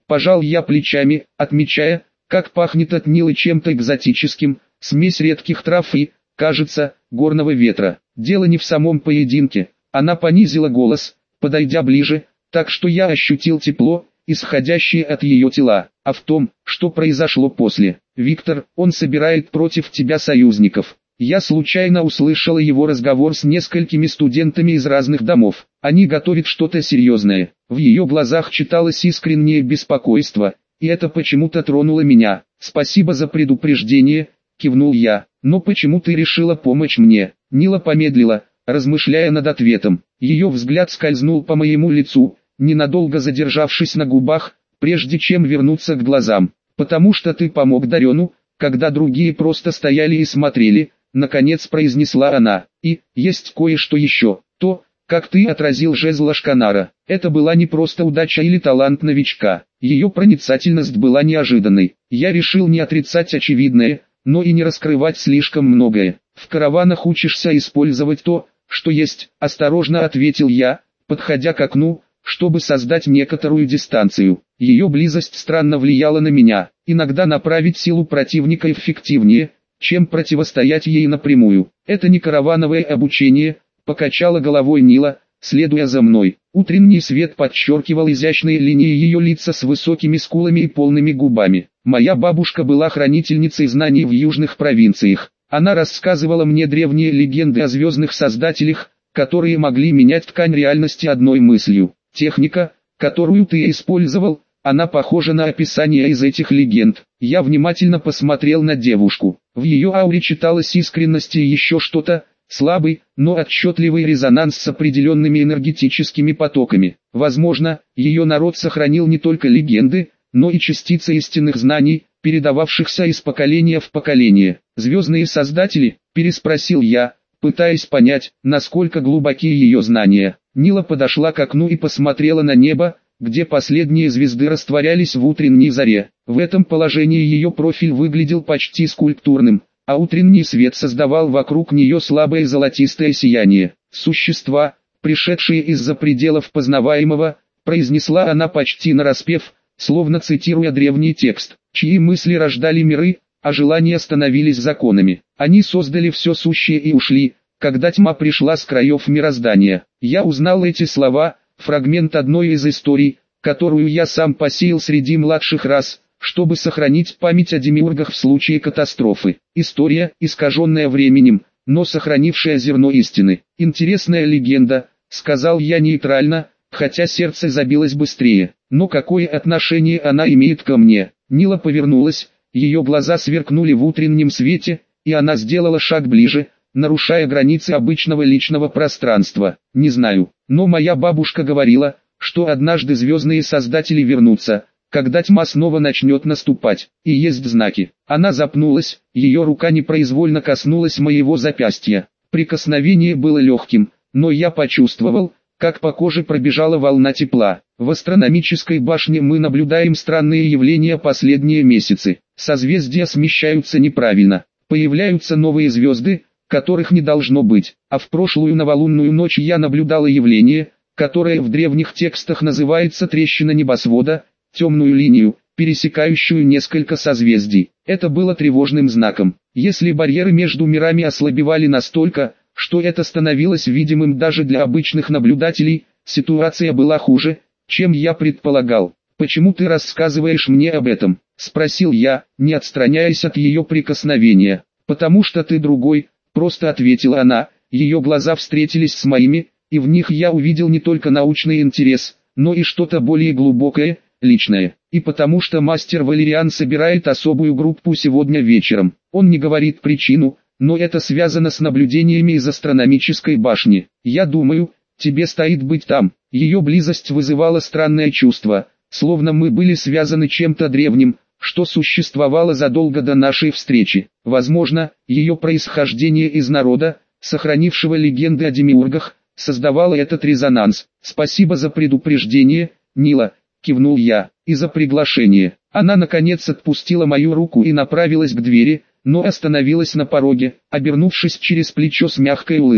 Пожал я плечами, отмечая, как пахнет от Нилы чем-то экзотическим, смесь редких трав и, кажется, горного ветра. Дело не в самом поединке. Она понизила голос, подойдя ближе, так что я ощутил тепло, исходящее от ее тела, а в том, что произошло после. «Виктор, он собирает против тебя союзников». Я случайно услышала его разговор с несколькими студентами из разных домов. Они готовят что-то серьезное. В ее глазах читалось искреннее беспокойство, и это почему-то тронуло меня. «Спасибо за предупреждение», — кивнул я. «Но почему ты решила помочь мне?» Нила помедлила, размышляя над ответом. Ее взгляд скользнул по моему лицу, ненадолго задержавшись на губах, прежде чем вернуться к глазам. «Потому что ты помог Дарену, когда другие просто стояли и смотрели», — наконец произнесла она. «И, есть кое-что еще, то, как ты отразил жезл Ашканара. Это была не просто удача или талант новичка, ее проницательность была неожиданной. Я решил не отрицать очевидное, но и не раскрывать слишком многое. В караванах учишься использовать то, что есть», — осторожно ответил я, подходя к окну, чтобы создать некоторую дистанцию. Ее близость странно влияла на меня. Иногда направить силу противника эффективнее, чем противостоять ей напрямую. «Это не каравановое обучение», — покачала головой Нила, следуя за мной. Утренний свет подчеркивал изящные линии ее лица с высокими скулами и полными губами. Моя бабушка была хранительницей знаний в южных провинциях. Она рассказывала мне древние легенды о звездных создателях, которые могли менять ткань реальности одной мыслью. Техника, которую ты использовал, она похожа на описание из этих легенд. Я внимательно посмотрел на девушку. В ее ауре читалась искренность и еще что-то, слабый, но отчетливый резонанс с определенными энергетическими потоками. Возможно, ее народ сохранил не только легенды, но и частицы истинных знаний, передававшихся из поколения в поколение. «Звездные создатели?» – переспросил я, пытаясь понять, насколько глубоки ее знания. Нила подошла к окну и посмотрела на небо, где последние звезды растворялись в утренней заре. В этом положении ее профиль выглядел почти скульптурным, а утренний свет создавал вокруг нее слабое золотистое сияние. «Существа, пришедшие из-за пределов познаваемого», произнесла она почти нараспев, словно цитируя древний текст, чьи мысли рождали миры, а желания становились законами. Они создали все сущее и ушли, когда тьма пришла с краев мироздания. Я узнал эти слова, фрагмент одной из историй, которую я сам посеял среди младших рас, чтобы сохранить память о демиургах в случае катастрофы. История, искаженная временем, но сохранившая зерно истины. «Интересная легенда», — сказал я нейтрально, хотя сердце забилось быстрее. «Но какое отношение она имеет ко мне?» Нила повернулась, ее глаза сверкнули в утреннем свете, и она сделала шаг ближе, нарушая границы обычного личного пространства. «Не знаю, но моя бабушка говорила, что однажды звездные создатели вернутся, когда тьма снова начнет наступать, и есть знаки». Она запнулась, ее рука непроизвольно коснулась моего запястья. Прикосновение было легким, но я почувствовал, как по коже пробежала волна тепла. В астрономической башне мы наблюдаем странные явления последние месяцы. Созвездия смещаются неправильно, появляются новые звезды, которых не должно быть. А в прошлую новолунную ночь я наблюдала явление, которое в древних текстах называется трещина небосвода, темную линию, пересекающую несколько созвездий. Это было тревожным знаком. Если барьеры между мирами ослабевали настолько, что это становилось видимым даже для обычных наблюдателей, ситуация была хуже, чем я предполагал. «Почему ты рассказываешь мне об этом?» – спросил я, не отстраняясь от ее прикосновения. «Потому что ты другой», – просто ответила она. Ее глаза встретились с моими, и в них я увидел не только научный интерес, но и что-то более глубокое, личное. «И потому что мастер Валериан собирает особую группу сегодня вечером. Он не говорит причину, но это связано с наблюдениями из астрономической башни. Я думаю, тебе стоит быть там». Ее близость вызывала странное чувство, словно мы были связаны чем-то древним, что существовало задолго до нашей встречи. Возможно, ее происхождение из народа, сохранившего легенды о демиургах, создавало этот резонанс. «Спасибо за предупреждение, Нила», — кивнул я, — «и за приглашение». Она наконец отпустила мою руку и направилась к двери, но остановилась на пороге, обернувшись через плечо с мягкой улыбкой.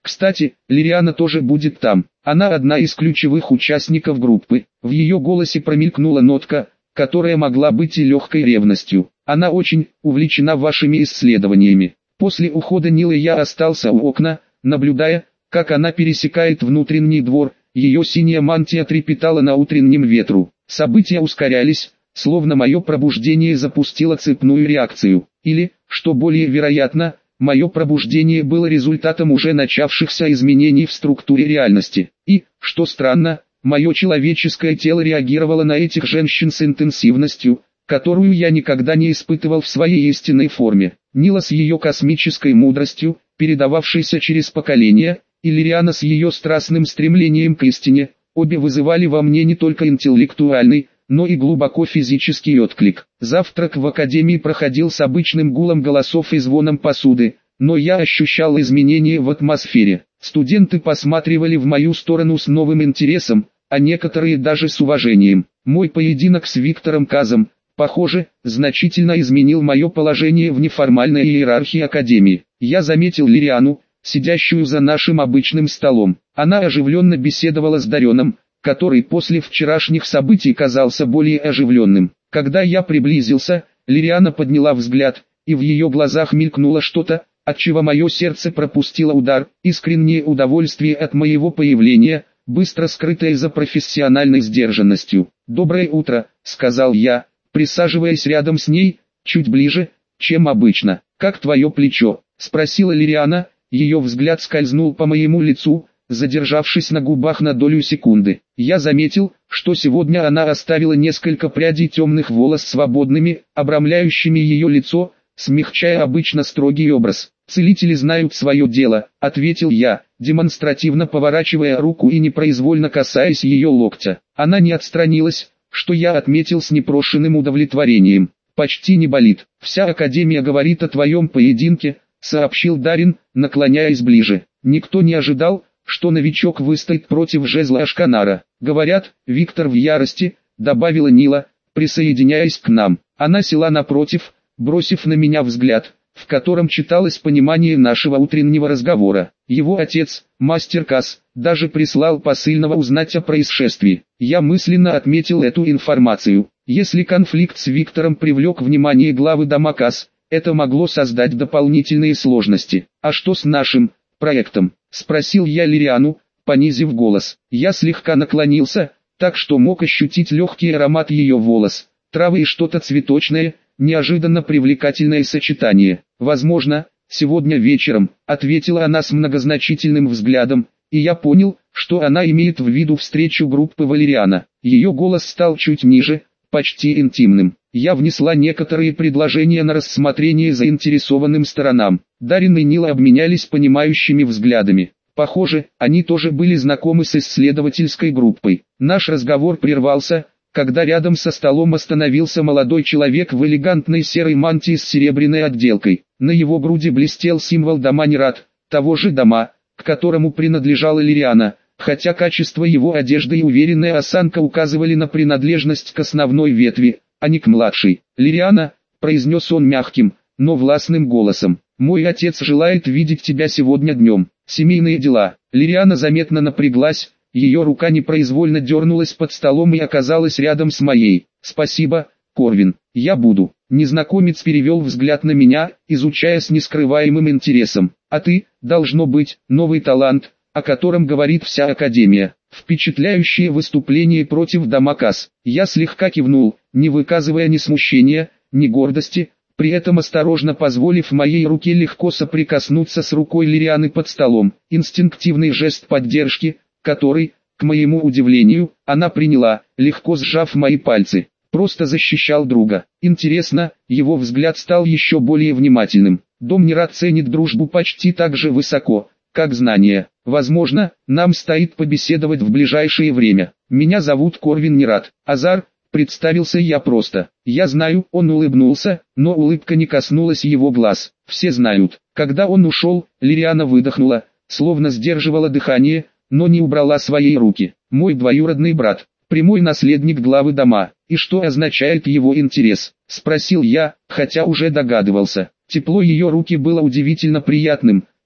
Кстати, Лириана тоже будет там. Она одна из ключевых участников группы. В ее голосе промелькнула нотка, которая могла быть и легкой ревностью. Она очень увлечена вашими исследованиями. После ухода Нилы я остался у окна, наблюдая, как она пересекает внутренний двор. Ее синяя мантия трепетала на утреннем ветру. События ускорялись, словно мое пробуждение запустило цепную реакцию. Или, что более вероятно, мое пробуждение было результатом уже начавшихся изменений в структуре реальности. И, что странно, мое человеческое тело реагировало на этих женщин с интенсивностью, которую я никогда не испытывал в своей истинной форме. Нила с ее космической мудростью, передававшейся через поколения, и Лириана с ее страстным стремлением к истине, обе вызывали во мне не только интеллектуальный, но и глубоко физический отклик. Завтрак в академии проходил с обычным гулом голосов и звоном посуды, но я ощущал изменения в атмосфере. Студенты посматривали в мою сторону с новым интересом, а некоторые даже с уважением. Мой поединок с Виктором Казом, похоже, значительно изменил мое положение в неформальной иерархии академии. Я заметил Лириану, сидящую за нашим обычным столом. Она оживленно беседовала с Дареном, который после вчерашних событий казался более оживленным. Когда я приблизился, Лириана подняла взгляд, и в ее глазах мелькнуло что-то, отчего мое сердце пропустило удар. Искреннее удовольствие от моего появления, быстро скрытое за профессиональной сдержанностью. «Доброе утро», — сказал я, присаживаясь рядом с ней, чуть ближе, чем обычно. «Как твое плечо?» — спросила Лириана, ее взгляд скользнул по моему лицу, задержавшись на губах на долю секунды. Я заметил, что сегодня она оставила несколько прядей темных волос свободными, обрамляющими ее лицо, смягчая обычно строгий образ. «Целители знают свое дело», — ответил я, демонстративно поворачивая руку и непроизвольно касаясь ее локтя. Она не отстранилась, что я отметил с непрошенным удовлетворением. «Почти не болит. Вся академия говорит о твоем поединке», — сообщил Дарин, наклоняясь ближе. Никто не ожидал, что новичок выстоит против жезла Ашканара. «Говорят, Виктор в ярости», — добавила Нила, присоединяясь к нам. Она села напротив, бросив на меня взгляд, в котором читалось понимание нашего утреннего разговора. Его отец, мастер Кас, даже прислал посыльного узнать о происшествии. Я мысленно отметил эту информацию. Если конфликт с Виктором привлек внимание главы дома Кас, это могло создать дополнительные сложности. «А что с нашим проектом?» — спросил я Лириану, понизив голос. Я слегка наклонился, так что мог ощутить легкий аромат ее волос, травы и что-то цветочное, неожиданно привлекательное сочетание. «Возможно, сегодня вечером», — ответила она с многозначительным взглядом, и я понял, что она имеет в виду встречу группы Валериана. Ее голос стал чуть ниже, почти интимным. Я внесла некоторые предложения на рассмотрение заинтересованным сторонам. Дарин и Нила обменялись понимающими взглядами. Похоже, они тоже были знакомы с исследовательской группой. Наш разговор прервался, когда рядом со столом остановился молодой человек в элегантной серой мантии с серебряной отделкой. На его груди блестел символ дома Нерат, того же дома, к которому принадлежала Лириана, хотя качество его одежды и уверенная осанка указывали на принадлежность к основной ветви, а не к младшей. «Лириана», — произнес он мягким, но властным голосом, — «мой отец желает видеть тебя сегодня днем. Семейные дела». Лириана заметно напряглась, ее рука непроизвольно дернулась под столом и оказалась рядом с моей. «Спасибо, Корвин, я буду». Незнакомец перевел взгляд на меня, изучая с нескрываемым интересом. «А ты, должно быть, новый талант, о котором говорит вся академия». Впечатляющее выступление против дома Кас. Я слегка кивнул, не выказывая ни смущения, ни гордости, при этом осторожно позволив моей руке легко соприкоснуться с рукой Лирианы под столом. Инстинктивный жест поддержки, который, к моему удивлению, она приняла, легко сжав мои пальцы. Просто защищал друга. Интересно, его взгляд стал еще более внимательным. Дом Нерат ценит дружбу почти так же высоко, как знания. Возможно, нам стоит побеседовать в ближайшее время. Меня зовут Корвин Нерат. Азар, представился я просто. Я знаю, он улыбнулся, но улыбка не коснулась его глаз. Все знают. Когда он ушел, Лириана выдохнула, словно сдерживала дыхание, но не убрала своей руки. Мой двоюродный брат, прямой наследник главы дома. И что означает его интерес? Спросил я, хотя уже догадывался. Тепло ее руки было удивительно приятным,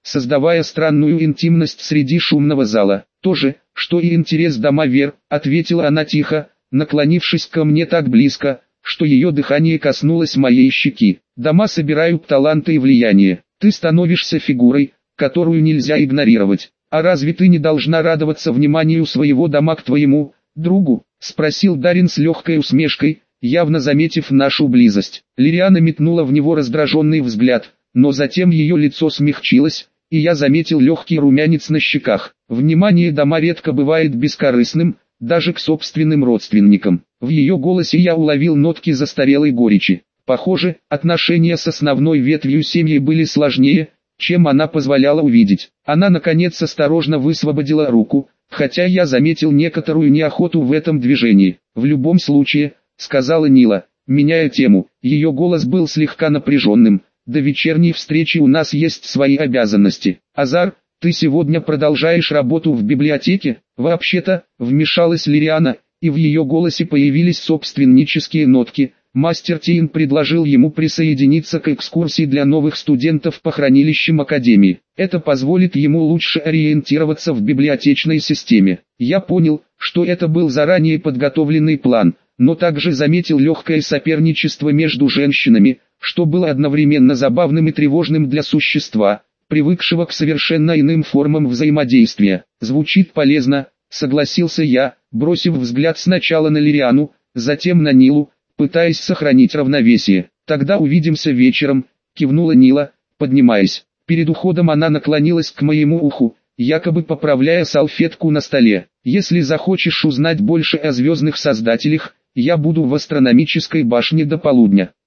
создавая странную интимность среди шумного зала. То же, что и интерес дома Вер, ответила она тихо, наклонившись ко мне так близко, что ее дыхание коснулось моей щеки. Дома собирают таланты и влияние. Ты становишься фигурой, которую нельзя игнорировать. А разве ты не должна радоваться вниманию своего дома к твоему другу? Спросил Дарин с легкой усмешкой, явно заметив нашу близость. Лириана метнула в него раздраженный взгляд, но затем ее лицо смягчилось, и я заметил легкий румянец на щеках. Внимание дома редко бывает бескорыстным, даже к собственным родственникам. В ее голосе я уловил нотки застарелой горечи. Похоже, отношения с основной ветвью семьи были сложнее, чем она позволяла увидеть. Она наконец осторожно высвободила руку, хотя я заметил некоторую неохоту в этом движении. В любом случае, сказала Нила, меняя тему, ее голос был слегка напряженным. До вечерней встречи у нас есть свои обязанности. Азар, ты сегодня продолжаешь работу в библиотеке? Вообще-то, вмешалась Лириана, и в ее голосе появились собственнические нотки. Мастер Тиин предложил ему присоединиться к экскурсии для новых студентов по хранилищам Академии. Это позволит ему лучше ориентироваться в библиотечной системе. Я понял, что это был заранее подготовленный план, но также заметил легкое соперничество между женщинами, что было одновременно забавным и тревожным для существа, привыкшего к совершенно иным формам взаимодействия. Звучит полезно, согласился я, бросив взгляд сначала на Лириану, затем на Нилу, пытаясь сохранить равновесие. Тогда увидимся вечером, кивнула Нила, поднимаясь. Перед уходом она наклонилась к моему уху, якобы поправляя салфетку на столе. Если захочешь узнать больше о звездных создателях, я буду в астрономической башне до полудня.